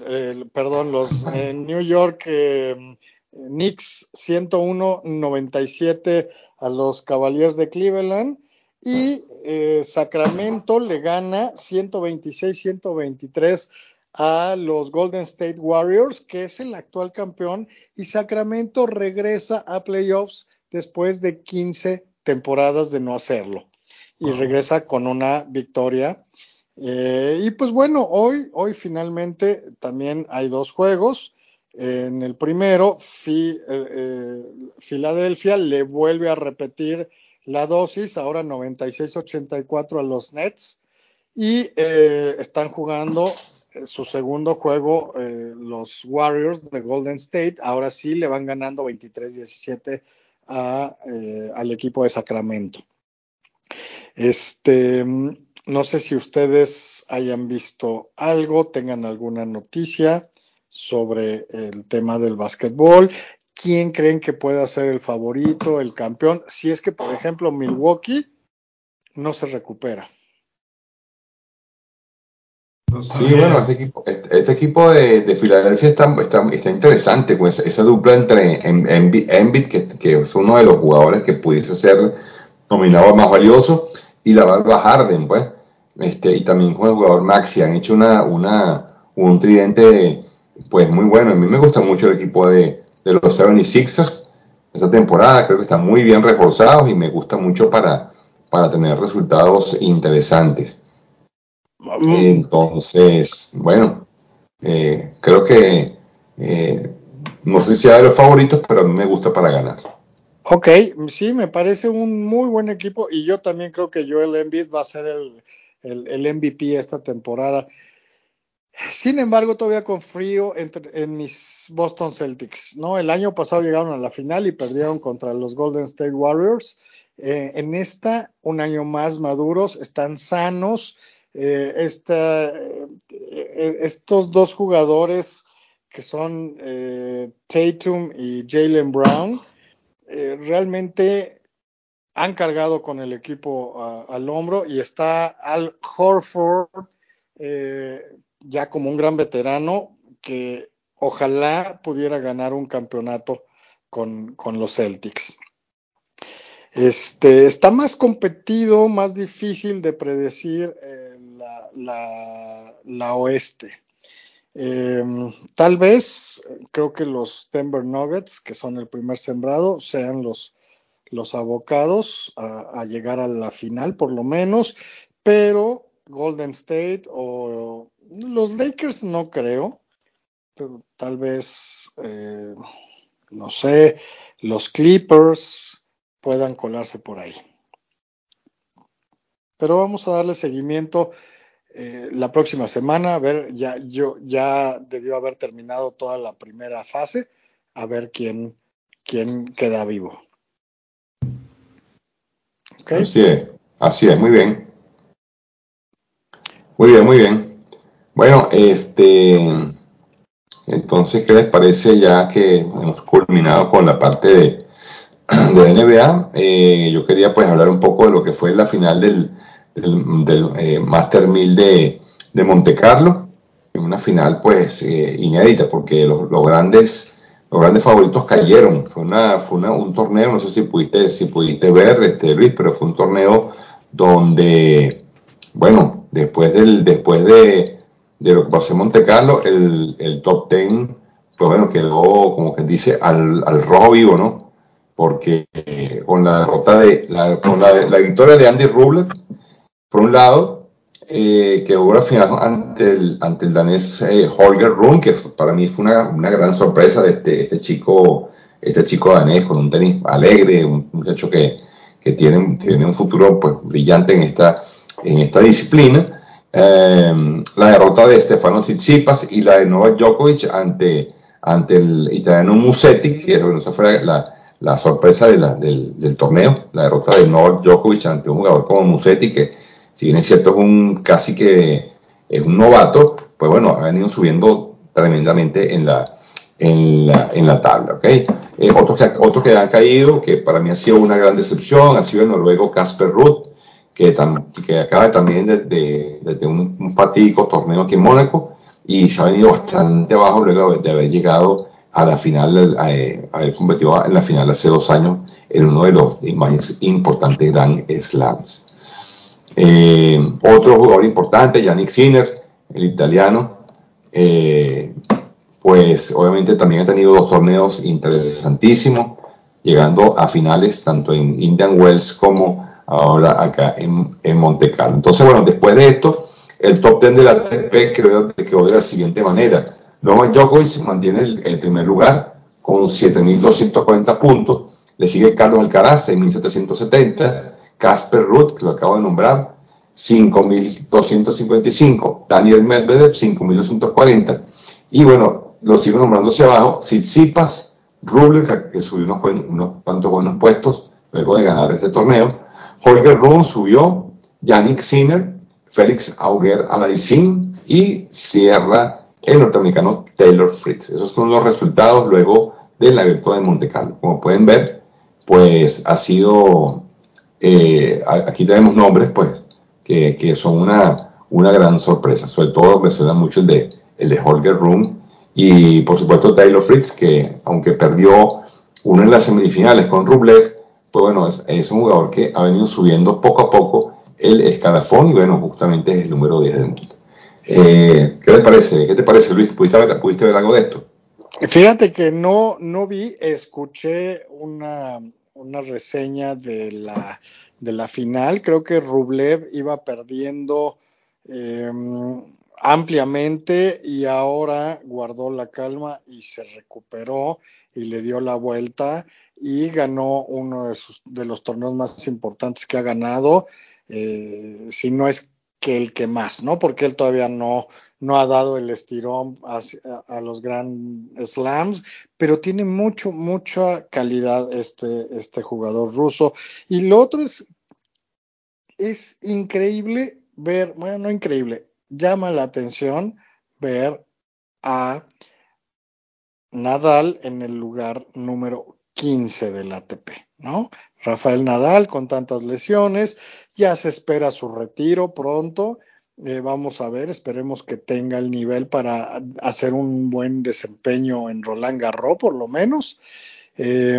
New York Knicks 101-97 a los Cavaliers de Cleveland. Y Sacramento le gana 126-123 a los Golden State Warriors, que es el actual campeón, y Sacramento regresa a playoffs después de 15 temporadas de no hacerlo, y regresa con una victoria. Y pues bueno, hoy finalmente también hay dos juegos. En el primero, Filadelfia le vuelve a repetir la dosis, ahora 96-84 a los Nets, y están jugando su segundo juego los Warriors de Golden State. Ahora sí le van ganando 23-17 al equipo de Sacramento. No sé si ustedes hayan visto algo, tengan alguna noticia sobre el tema del básquetbol. ¿Quién creen que pueda ser el favorito, el campeón? Si es que, por ejemplo, Milwaukee no se recupera. Sí, bueno, este equipo de Filadelfia está interesante, pues esa dupla entre Embiid, que es uno de los jugadores que pudiese ser nominado a más valioso, y la Barba Harden, pues, y también con el jugador Maxi, han hecho un tridente, pues, muy bueno. A mí me gusta mucho el equipo de los 76ers esta temporada, creo que están muy bien reforzados y me gusta mucho para tener resultados interesantes. Entonces, bueno, creo que no sé si sea de los favoritos, pero a mí me gusta para ganar. Ok, sí, me parece un muy buen equipo, y yo también creo que Joel Embiid va a ser el MVP esta temporada. Sin embargo, todavía confío en mis Boston Celtics, ¿no? El año pasado llegaron a la final y perdieron contra los Golden State Warriors. En esta, un año más maduros, están sanos. Estos dos jugadores que son Tatum y Jaylen Brown, realmente han cargado con el equipo al hombro, y está Al Horford ya como un gran veterano que ojalá pudiera ganar un campeonato con los Celtics. Está más competido, más difícil de predecir la oeste. Tal vez creo que los Denver Nuggets, que son el primer sembrado, sean los abocados a llegar a la final por lo menos, pero Golden State o los Lakers no creo, pero tal vez, no sé, los Clippers puedan colarse por ahí. Pero vamos a darle seguimiento la próxima semana, a ver, ya debió haber terminado toda la primera fase, a ver quién queda vivo. Okay. Así es, muy bien. Muy bien. Bueno, entonces, ¿qué les parece ya que hemos culminado con la parte de NBA? Yo quería pues hablar un poco de lo que fue la final del Master 1000 de Monte Carlo, una final pues inédita, porque los grandes favoritos cayeron. Fue un torneo, no sé si pudiste ver, Luis, pero fue un torneo donde, bueno, después de lo que pasó en Monte Carlo, el top 10, pues bueno, quedó, como que dice, al rojo vivo, ¿no? Porque con la derrota con la victoria de Andy Rublev, por un lado, que hubo la final ante el danés Holger Rune, que para mí fue una gran sorpresa de este chico danés con un tenis alegre, un muchacho que tiene un futuro pues brillante en esta disciplina. La derrota de Stefano Tsitsipas y la de Novak Djokovic ante el italiano Musetti, que bueno, esa fue la sorpresa del torneo, la derrota de Novak Djokovic ante un jugador como Musetti, que si bien es cierto es un novato, pues bueno, ha venido subiendo tremendamente en la tabla, ¿ok? Otros que han caído, que para mí ha sido una gran decepción, ha sido el noruego Casper Ruud, que acaba también de un fatídico torneo aquí en Mónaco, y se ha venido bastante abajo luego de haber llegado a la final, haber competido en la final hace 2 años en uno de los más importantes Grand Slams. Otro jugador importante, Yannick Sinner, el italiano, pues obviamente también ha tenido 2 torneos interesantísimos, llegando a finales tanto en Indian Wells como ahora acá en Monte Carlo. Entonces, bueno, después de esto, el top 10 de la ATP quedó de la siguiente manera. Novak Djokovic mantiene el primer lugar con 7.240 puntos, le sigue Carlos Alcaraz, 6.770, Casper Ruud, que lo acabo de nombrar, 5.255, Daniel Medvedev, 5.240, y bueno, lo sigo nombrando hacia abajo, Tsitsipas, Rublev, que subió unos cuantos buenos puestos luego de ganar este torneo, Holger Rune subió, Yannick Sinner, Félix Auger-Aliassime y cierra el norteamericano Taylor Fritz. Esos son los resultados luego del Abierto de Monte Carlo. Como pueden ver, pues ha sido, aquí tenemos nombres pues que son una gran sorpresa. Sobre todo me suena mucho el de Holger Rune y por supuesto Taylor Fritz, que aunque perdió uno en las semifinales con Rublev, pues bueno, es un jugador que ha venido subiendo poco a poco el escalafón y bueno, justamente es el número 10 del mundo. ¿Qué te parece? ¿Qué te parece, Luis? ¿Pudiste ver algo de esto? Fíjate que no vi, escuché una reseña de la final. Creo que Rublev iba perdiendo eh, ampliamente y ahora guardó la calma y se recuperó y le dio la vuelta y ganó uno de los torneos más importantes que ha ganado, si no es que el que más, ¿no? Porque él todavía no ha dado el estirón a los Grand Slams, pero tiene mucha calidad este jugador ruso. Y lo otro es increíble ver, bueno, no increíble, llama la atención ver a Nadal en el lugar número 15 del ATP, ¿no? Rafael Nadal con tantas lesiones, ya se espera su retiro pronto. Vamos a ver, esperemos que tenga el nivel para hacer un buen desempeño en Roland Garros, por lo menos. Eh,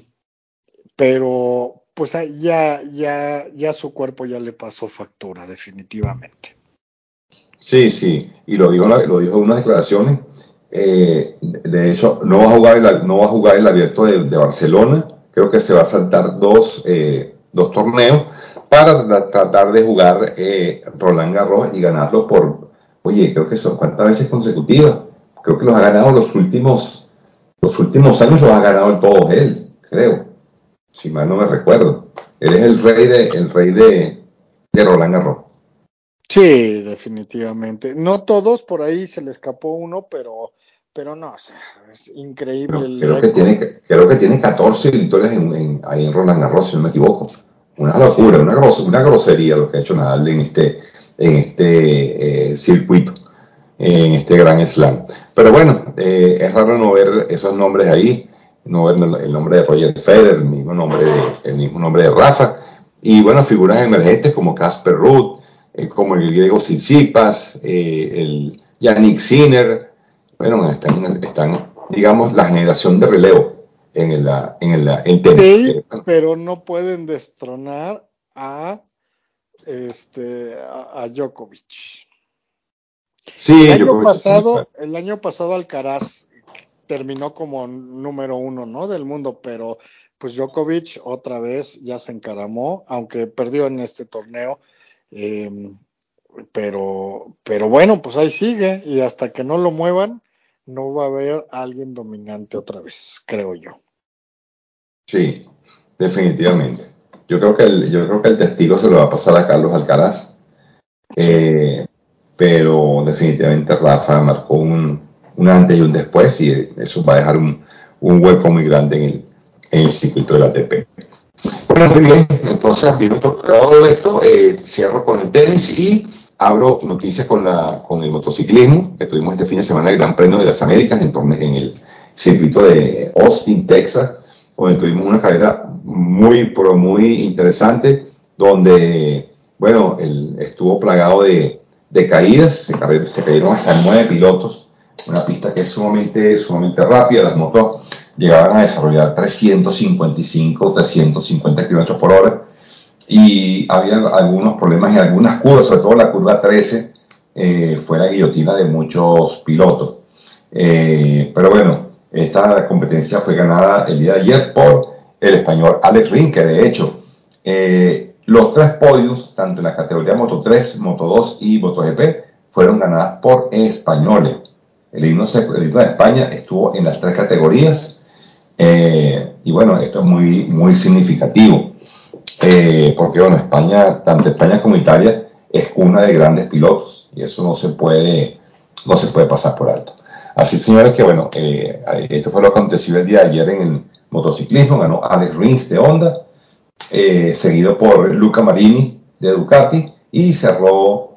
pero pues ya su cuerpo ya le pasó factura, definitivamente. Sí, y lo dijo en unas declaraciones. De hecho, no va a jugar el abierto de Barcelona. Creo que se va a saltar dos torneos para tratar de jugar Roland Garros y ganarlo oye, creo que son cuántas veces consecutivas. Creo que los ha ganado los últimos años, los ha ganado todos él, creo, si mal no me recuerdo. Él es el rey de Roland Garros. Sí, definitivamente. No todos, por ahí se le escapó uno, pero no, o sea, es increíble el récord. Creo que tiene 14 victorias ahí en Roland Garros, si no me equivoco. Una locura, Sí, una grosería lo que ha hecho Nadal en este circuito, en este Grand Slam. Pero bueno, es raro no ver esos nombres ahí, no ver el nombre de Roger Federer, el mismo nombre de Rafa, y bueno, figuras emergentes como Casper Ruud, como el griego Tsitsipas, el Yannick Sinner, bueno, digamos, la generación de relevo en tenis. sí, pero no pueden destronar a Djokovic. Sí, yo creo que está muy claro. El año pasado Alcaraz terminó como número 1, ¿no? Del mundo, pero pues Djokovic otra vez ya se encaramó, aunque perdió en este torneo, eh, pero bueno, pues ahí sigue y hasta que no lo muevan, no va a haber alguien dominante otra vez, creo yo. Sí, definitivamente. Yo creo que el testigo se lo va a pasar a Carlos Alcaraz, Sí. pero definitivamente Rafa marcó un antes y un después y eso va a dejar un hueco muy grande en el circuito de la ATP. Bueno, muy bien, entonces habiendo tocado esto, cierro con el tenis y abro noticias con el motociclismo, que tuvimos este fin de semana el Gran Premio de las Américas en el circuito de Austin, Texas, donde tuvimos una carrera pero muy interesante, donde, bueno, estuvo plagado de caídas, se cayeron hasta 9 pilotos, una pista que es sumamente rápida, las motos llegaban a desarrollar 355, 350 kilómetros por hora. y había algunos problemas en algunas curvas, sobre todo la curva 13, fue la guillotina de muchos pilotos. Pero bueno, esta competencia fue ganada el día de ayer por el español Alex Rins, que de hecho los 3 podios, tanto en la categoría Moto 3, Moto 2 y MotoGP, fueron ganadas por españoles. El himno de España estuvo en las 3 categorías, y bueno, esto es muy, muy significativo, porque bueno, España, tanto España como Italia, es cuna de grandes pilotos, y eso no se puede pasar por alto. Así, señores, que bueno, esto fue lo acontecido el día de ayer en el motociclismo. Ganó Alex Rins de Honda, seguido por Luca Marini de Ducati, y cerró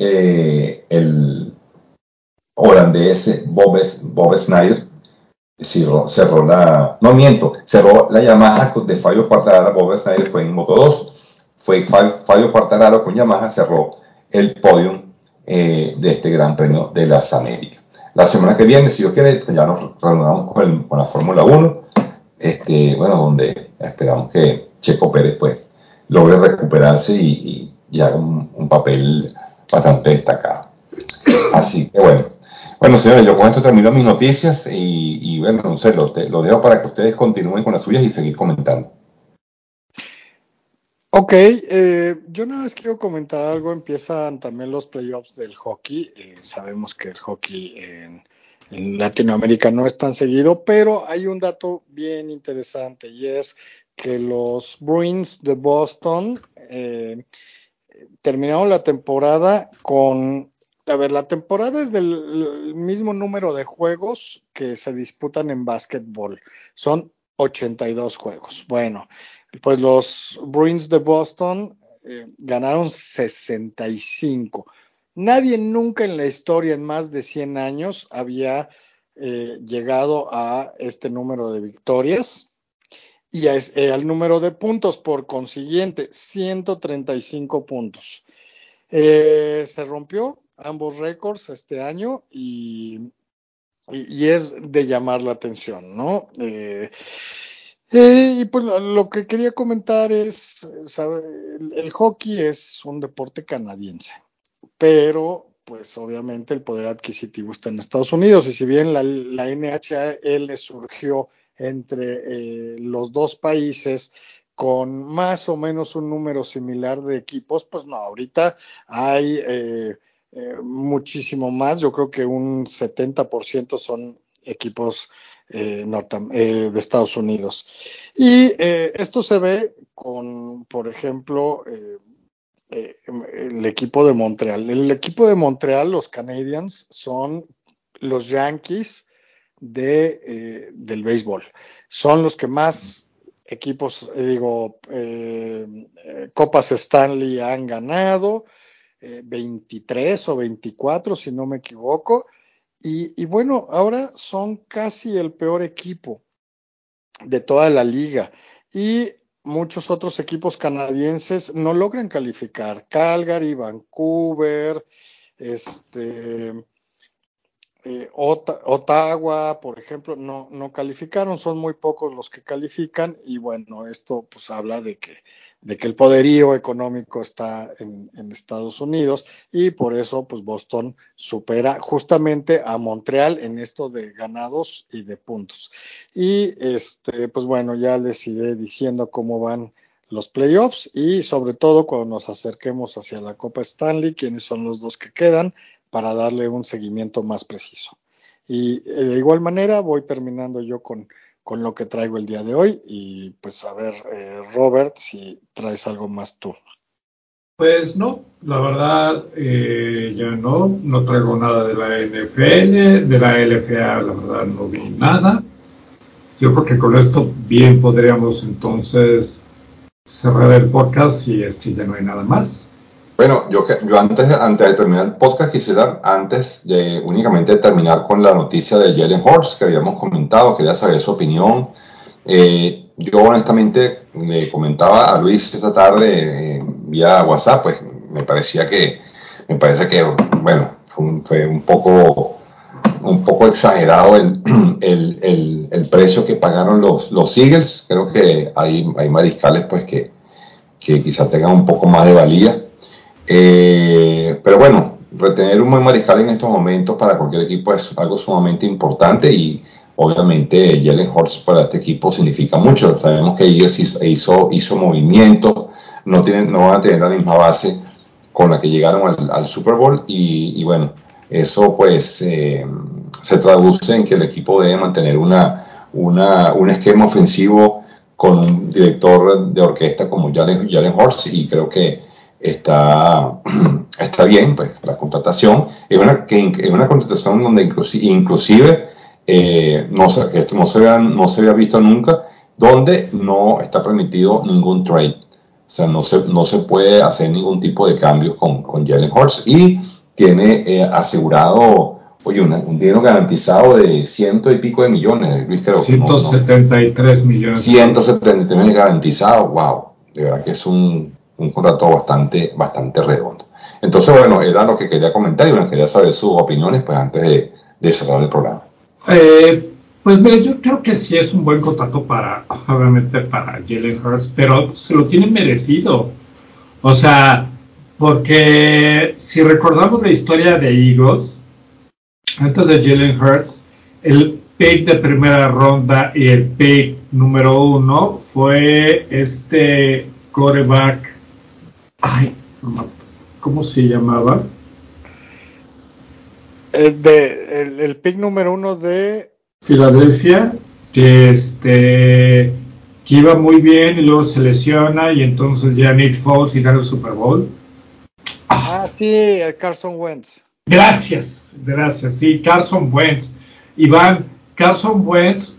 el holandés Bob Snyder. Cerró la Yamaha de Fabio Quartararo. Bob Snyder fue en Moto 2, fue Fabio Quartararo con Yamaha, cerró el podium de este Gran Premio de las Américas. La semana que viene, si Dios quiere, ya nos reanudamos con la Fórmula 1, bueno, donde esperamos que Checo Pérez pues logre recuperarse y haga un papel bastante destacado. Así que bueno, señores, yo con esto termino mis noticias y bueno, no sé, lo dejo para que ustedes continúen con las suyas y seguir comentando. Ok, yo nada más quiero comentar algo. Empiezan también los playoffs del hockey. Sabemos que el hockey en Latinoamérica no es tan seguido, pero hay un dato bien interesante y es que los Bruins de Boston terminaron la temporada con... A ver, la temporada es del mismo número de juegos que se disputan en básquetbol. Son 82 juegos. Bueno, pues los Bruins de Boston ganaron 65. Nadie nunca en la historia, en más de 100 años, había llegado a este número de victorias y al número de puntos, por consiguiente, 135 puntos. Se rompió ambos récords este año y es de llamar la atención, ¿no? Y pues lo que quería comentar es, ¿sabe? El hockey es un deporte canadiense, pero pues obviamente el poder adquisitivo está en Estados Unidos, y si bien la NHL surgió entre los dos países con más o menos un número similar de equipos, pues no, ahorita hay muchísimo más. Yo creo que un 70% son equipos de Estados Unidos. Y esto se ve con, por ejemplo, el equipo de Montreal. El equipo de Montreal, los Canadiens, son los Yankees del béisbol. Son los que más equipos, Copas Stanley han ganado, 23 o 24 si no me equivoco, y bueno, ahora son casi el peor equipo de toda la liga, y muchos otros equipos canadienses no logran calificar. Calgary, Vancouver, Ottawa, por ejemplo, no calificaron. Son muy pocos los que califican, y bueno, esto pues habla de que el poderío económico está en Estados Unidos, y por eso pues Boston supera justamente a Montreal en esto de ganados y de puntos. Y pues bueno, ya les iré diciendo cómo van los playoffs, y sobre todo cuando nos acerquemos hacia la Copa Stanley, quiénes son los dos que quedan, para darle un seguimiento más preciso. Y de igual manera voy terminando yo con lo que traigo el día de hoy, y pues a ver, Robert, si traes algo más tú. Pues no, la verdad, ya no traigo nada de la NFL, de la LFA, la verdad no vi nada. Yo creo que con esto bien podríamos entonces cerrar el podcast, si es que ya no hay nada más. Bueno, yo antes de terminar el podcast quisiera, antes de únicamente terminar con la noticia de Jalen Hurts que habíamos comentado, quería saber su opinión. Yo honestamente le comentaba a Luis esta tarde vía WhatsApp, pues me parece que bueno, fue un poco exagerado el precio que pagaron los Eagles. Creo que hay mariscales pues que que quizá tengan un poco más de valía. Pero bueno, retener un buen mariscal en estos momentos para cualquier equipo es algo sumamente importante y obviamente Jalen Hurts para este equipo significa mucho. Sabemos que Eagles hizo movimientos, no van a tener la misma base con la que llegaron al Super Bowl y bueno, eso pues se traduce en que el equipo debe mantener un esquema ofensivo con un director de orquesta como Jalen Hurts y creo que está bien, pues la contratación es una contratación donde inclusive esto no se había visto nunca, donde no está permitido ningún trade. O sea, no se puede hacer ningún tipo de cambio con Jalen Hurts y tiene asegurado, oye, un dinero garantizado de ciento y pico de millones, Luis, creo. 173 millones. 173 millones garantizados, wow. De verdad que es un contrato bastante redondo. Entonces, bueno, era lo que quería comentar y bueno, quería saber sus opiniones pues antes de cerrar el programa. Pues mira, yo creo que sí es un buen contrato obviamente para Jalen Hurts, pero se lo tiene merecido. O sea, porque si recordamos la historia de Eagles, antes de Jalen Hurts, el pick de primera ronda y el pick número 1 fue este quarterback. Ay, ¿cómo se llamaba? El pick número 1 de Filadelfia, que iba muy bien y luego se lesiona y entonces ya Nick Foles y gana el Super Bowl. Sí, Carson Wentz. Gracias, sí, Carson Wentz. Iván, Carson Wentz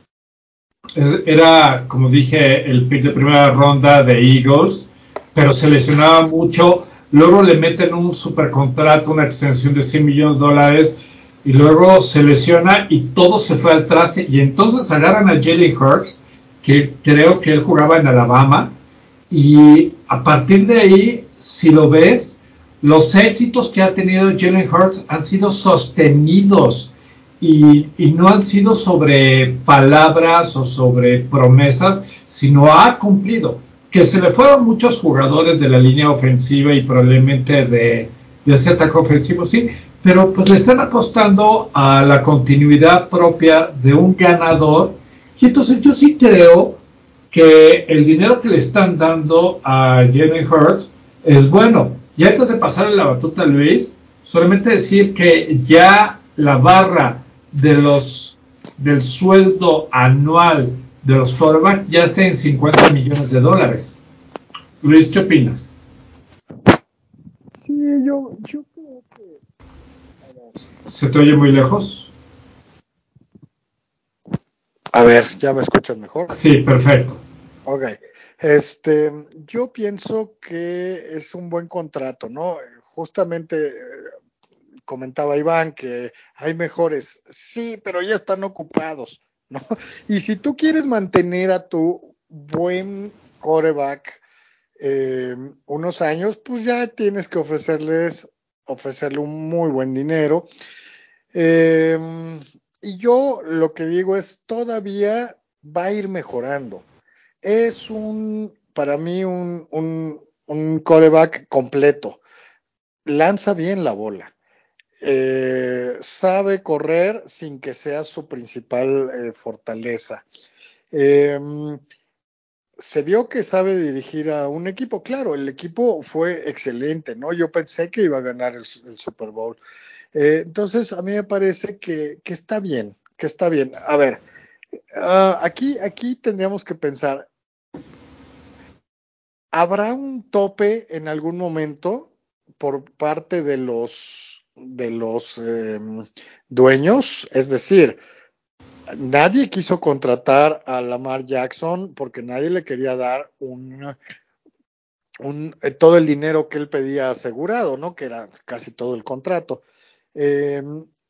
era, como dije, el pick de primera ronda de Eagles, pero se lesionaba mucho. Luego le meten un supercontrato, una extensión de $100 millones, y luego se lesiona y todo se fue al traste. Y entonces agarran a Jalen Hurts, que creo que él jugaba en Alabama, y a partir de ahí, si lo ves, los éxitos que ha tenido Jalen Hurts han sido sostenidos y no han sido sobre palabras o sobre promesas, sino ha cumplido. Que se le fueron muchos jugadores de la línea ofensiva y probablemente de ese ataque ofensivo, sí, pero pues le están apostando a la continuidad propia de un ganador. Y entonces yo sí creo que el dinero que le están dando a Jalen Hurts es bueno. Y antes de pasarle la batuta a Luis, solamente decir que ya la barra del sueldo anual de los quarterbacks ya está en $50 millones. Luis, ¿qué opinas? Sí, yo creo que... ¿Se te oye muy lejos? A ver, ¿ya me escuchas mejor? Sí, perfecto. Ok. Yo pienso que es un buen contrato, ¿no? Justamente comentaba Iván que hay mejores, sí, pero ya están ocupados, ¿no? Y si tú quieres mantener a tu buen quarterback unos años, pues ya tienes que ofrecerle un muy buen dinero. Eh, y yo lo que digo es, todavía va a ir mejorando. Es para mí, un quarterback completo. Lanza bien la bola. Sabe correr sin que sea su principal fortaleza. Eh, Se vio que sabe dirigir a un equipo. Claro, el equipo fue excelente, ¿no? Yo pensé que iba a ganar el Super Bowl. Entonces, a mí me parece que está bien, que está bien. A ver, aquí tendríamos que pensar, ¿habrá un tope en algún momento por parte de los dueños? Es decir, nadie quiso contratar a Lamar Jackson porque nadie le quería dar todo el dinero que él pedía asegurado, ¿no? Que era casi todo el contrato. Eh,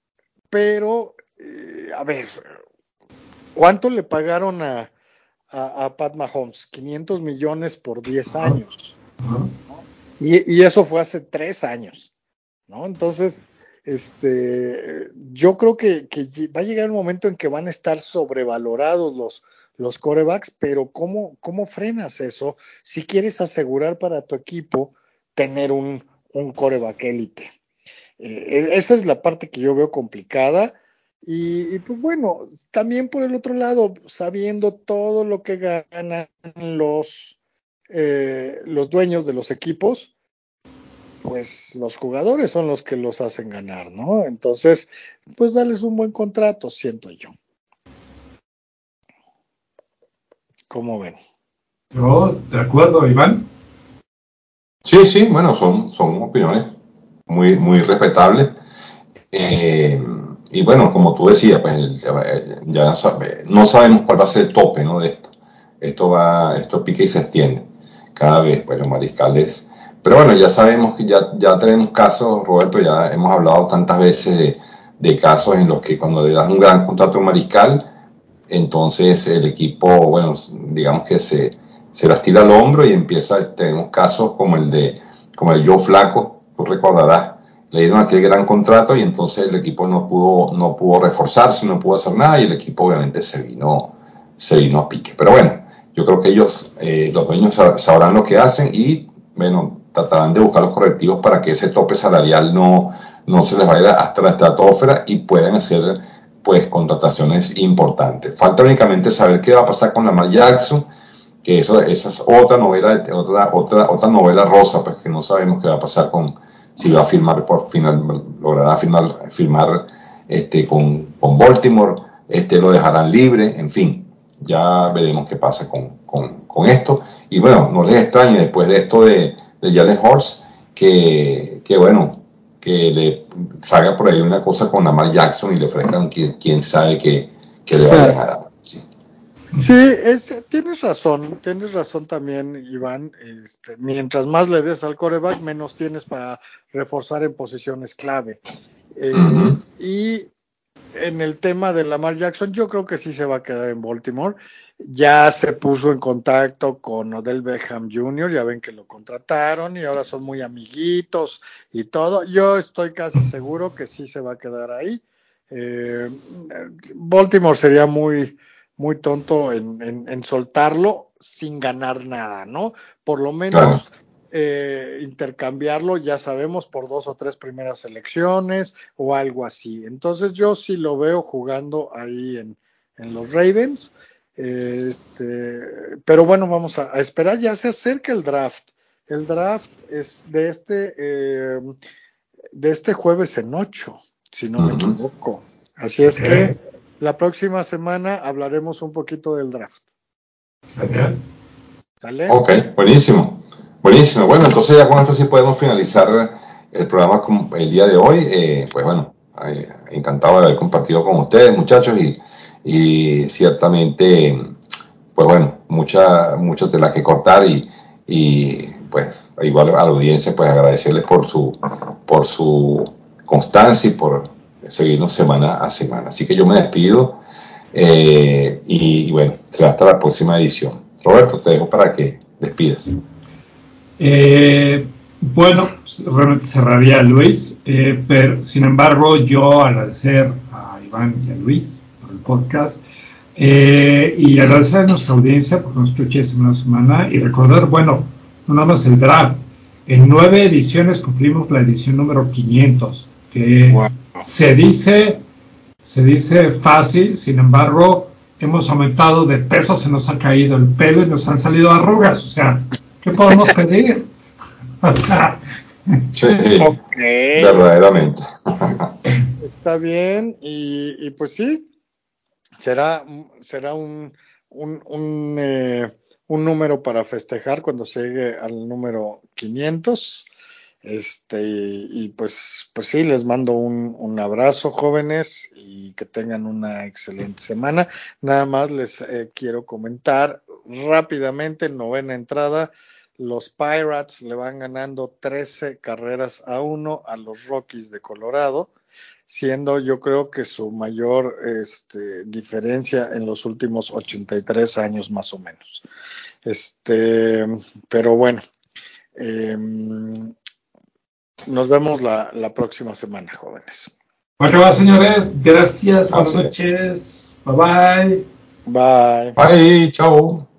pero, a ver, ¿cuánto le pagaron a Pat Mahomes? 500 millones por 10 años, ¿no? Y eso fue hace 3 años, ¿no? Entonces, yo creo que va a llegar un momento en que van a estar sobrevalorados los quarterbacks, pero ¿cómo frenas eso si quieres asegurar para tu equipo tener un quarterback élite? Esa es la parte que yo veo complicada. Y pues bueno, también por el otro lado, sabiendo todo lo que ganan los dueños de los equipos, pues los jugadores son los que los hacen ganar, ¿no? Entonces, pues darles un buen contrato, siento yo. ¿Cómo ven? Yo, de acuerdo, Iván. Sí, bueno, son opiniones muy respetables. Y bueno, como tú decías, pues ya no sabemos cuál va a ser el tope, ¿no? De esto. Esto pica y se extiende. Cada vez, pues los mariscales. Pero bueno, ya sabemos que ya tenemos casos, Roberto, ya hemos hablado tantas veces de casos en los que cuando le das un gran contrato a un mariscal, entonces el equipo, bueno, digamos que se las tira al hombro y tenemos casos como el Joe Flacco, tú recordarás, le dieron aquel gran contrato y entonces el equipo no pudo reforzarse, no pudo hacer nada y el equipo obviamente se vino a pique. Pero bueno, yo creo que ellos, los dueños sabrán lo que hacen y bueno, tratarán de buscar los correctivos para que ese tope salarial no se les vaya hasta la estratosfera y puedan hacer pues contrataciones importantes. Falta únicamente saber qué va a pasar con Lamar Jackson, que esa es otra novela, otra novela rosa, pues que no sabemos qué va a pasar si va a firmar logrará firmar con Baltimore, lo dejarán libre, en fin, ya veremos qué pasa con esto. Y bueno, no les extrañe después de esto de Jalen Hurts, que bueno, que le salga por ahí una cosa con Lamar Jackson y le ofrezcan quién sabe que le vayan a dar. Sí. Sí, tienes razón también, Iván. Mientras más le des al quarterback, menos tienes para reforzar en posiciones clave. Y en el tema de Lamar Jackson, yo creo que sí se va a quedar en Baltimore. Ya se puso en contacto con Odell Beckham Jr., ya ven que lo contrataron y ahora son muy amiguitos y todo. Yo estoy casi seguro que sí se va a quedar ahí. Baltimore sería muy tonto en soltarlo sin ganar nada, ¿no? Por lo menos intercambiarlo, ya sabemos, por 2 o 3 primeras selecciones o algo así. Entonces yo sí lo veo jugando ahí en los Ravens. Pero bueno, vamos a esperar, ya se acerca el draft. El draft es de este jueves en 8, si no me equivoco. Así es que la próxima semana hablaremos un poquito del draft. Genial. ¿Sale? Ok, buenísimo. Bueno, entonces ya con esto sí podemos finalizar el programa el día de hoy. Pues bueno, encantado de haber compartido con ustedes, muchachos, y ciertamente, pues bueno, mucha tela que cortar y pues igual a la audiencia, pues agradecerles por su constancia y por seguirnos semana a semana. Así que yo me despido y bueno, será hasta la próxima edición. Roberto, te dejo para que despidas. Bueno, realmente cerraría a Luis, pero sin embargo yo agradecer a Iván y a Luis por el podcast y agradecer a nuestra audiencia por nos escuche semana a semana y recordar, bueno, no nada más el draft, en 9 ediciones cumplimos la edición número 500, que wow. se dice fácil, sin embargo hemos aumentado de peso, se nos ha caído el pelo y nos han salido arrugas, o sea, ¿qué podemos pedir? Sí, verdaderamente. Está bien, y pues sí, será un número para festejar cuando se llegue al número 500. Y pues sí, les mando un abrazo, jóvenes, y que tengan una excelente semana. Nada más les quiero comentar rápidamente, novena entrada, los Pirates le van ganando 13-1 a los Rockies de Colorado, siendo yo creo que su mayor diferencia en los últimos 83 años más o menos. Pero bueno, nos vemos la próxima semana, jóvenes. Bueno, señores, gracias, buenas noches, bye bye. Bye. Bye, chao.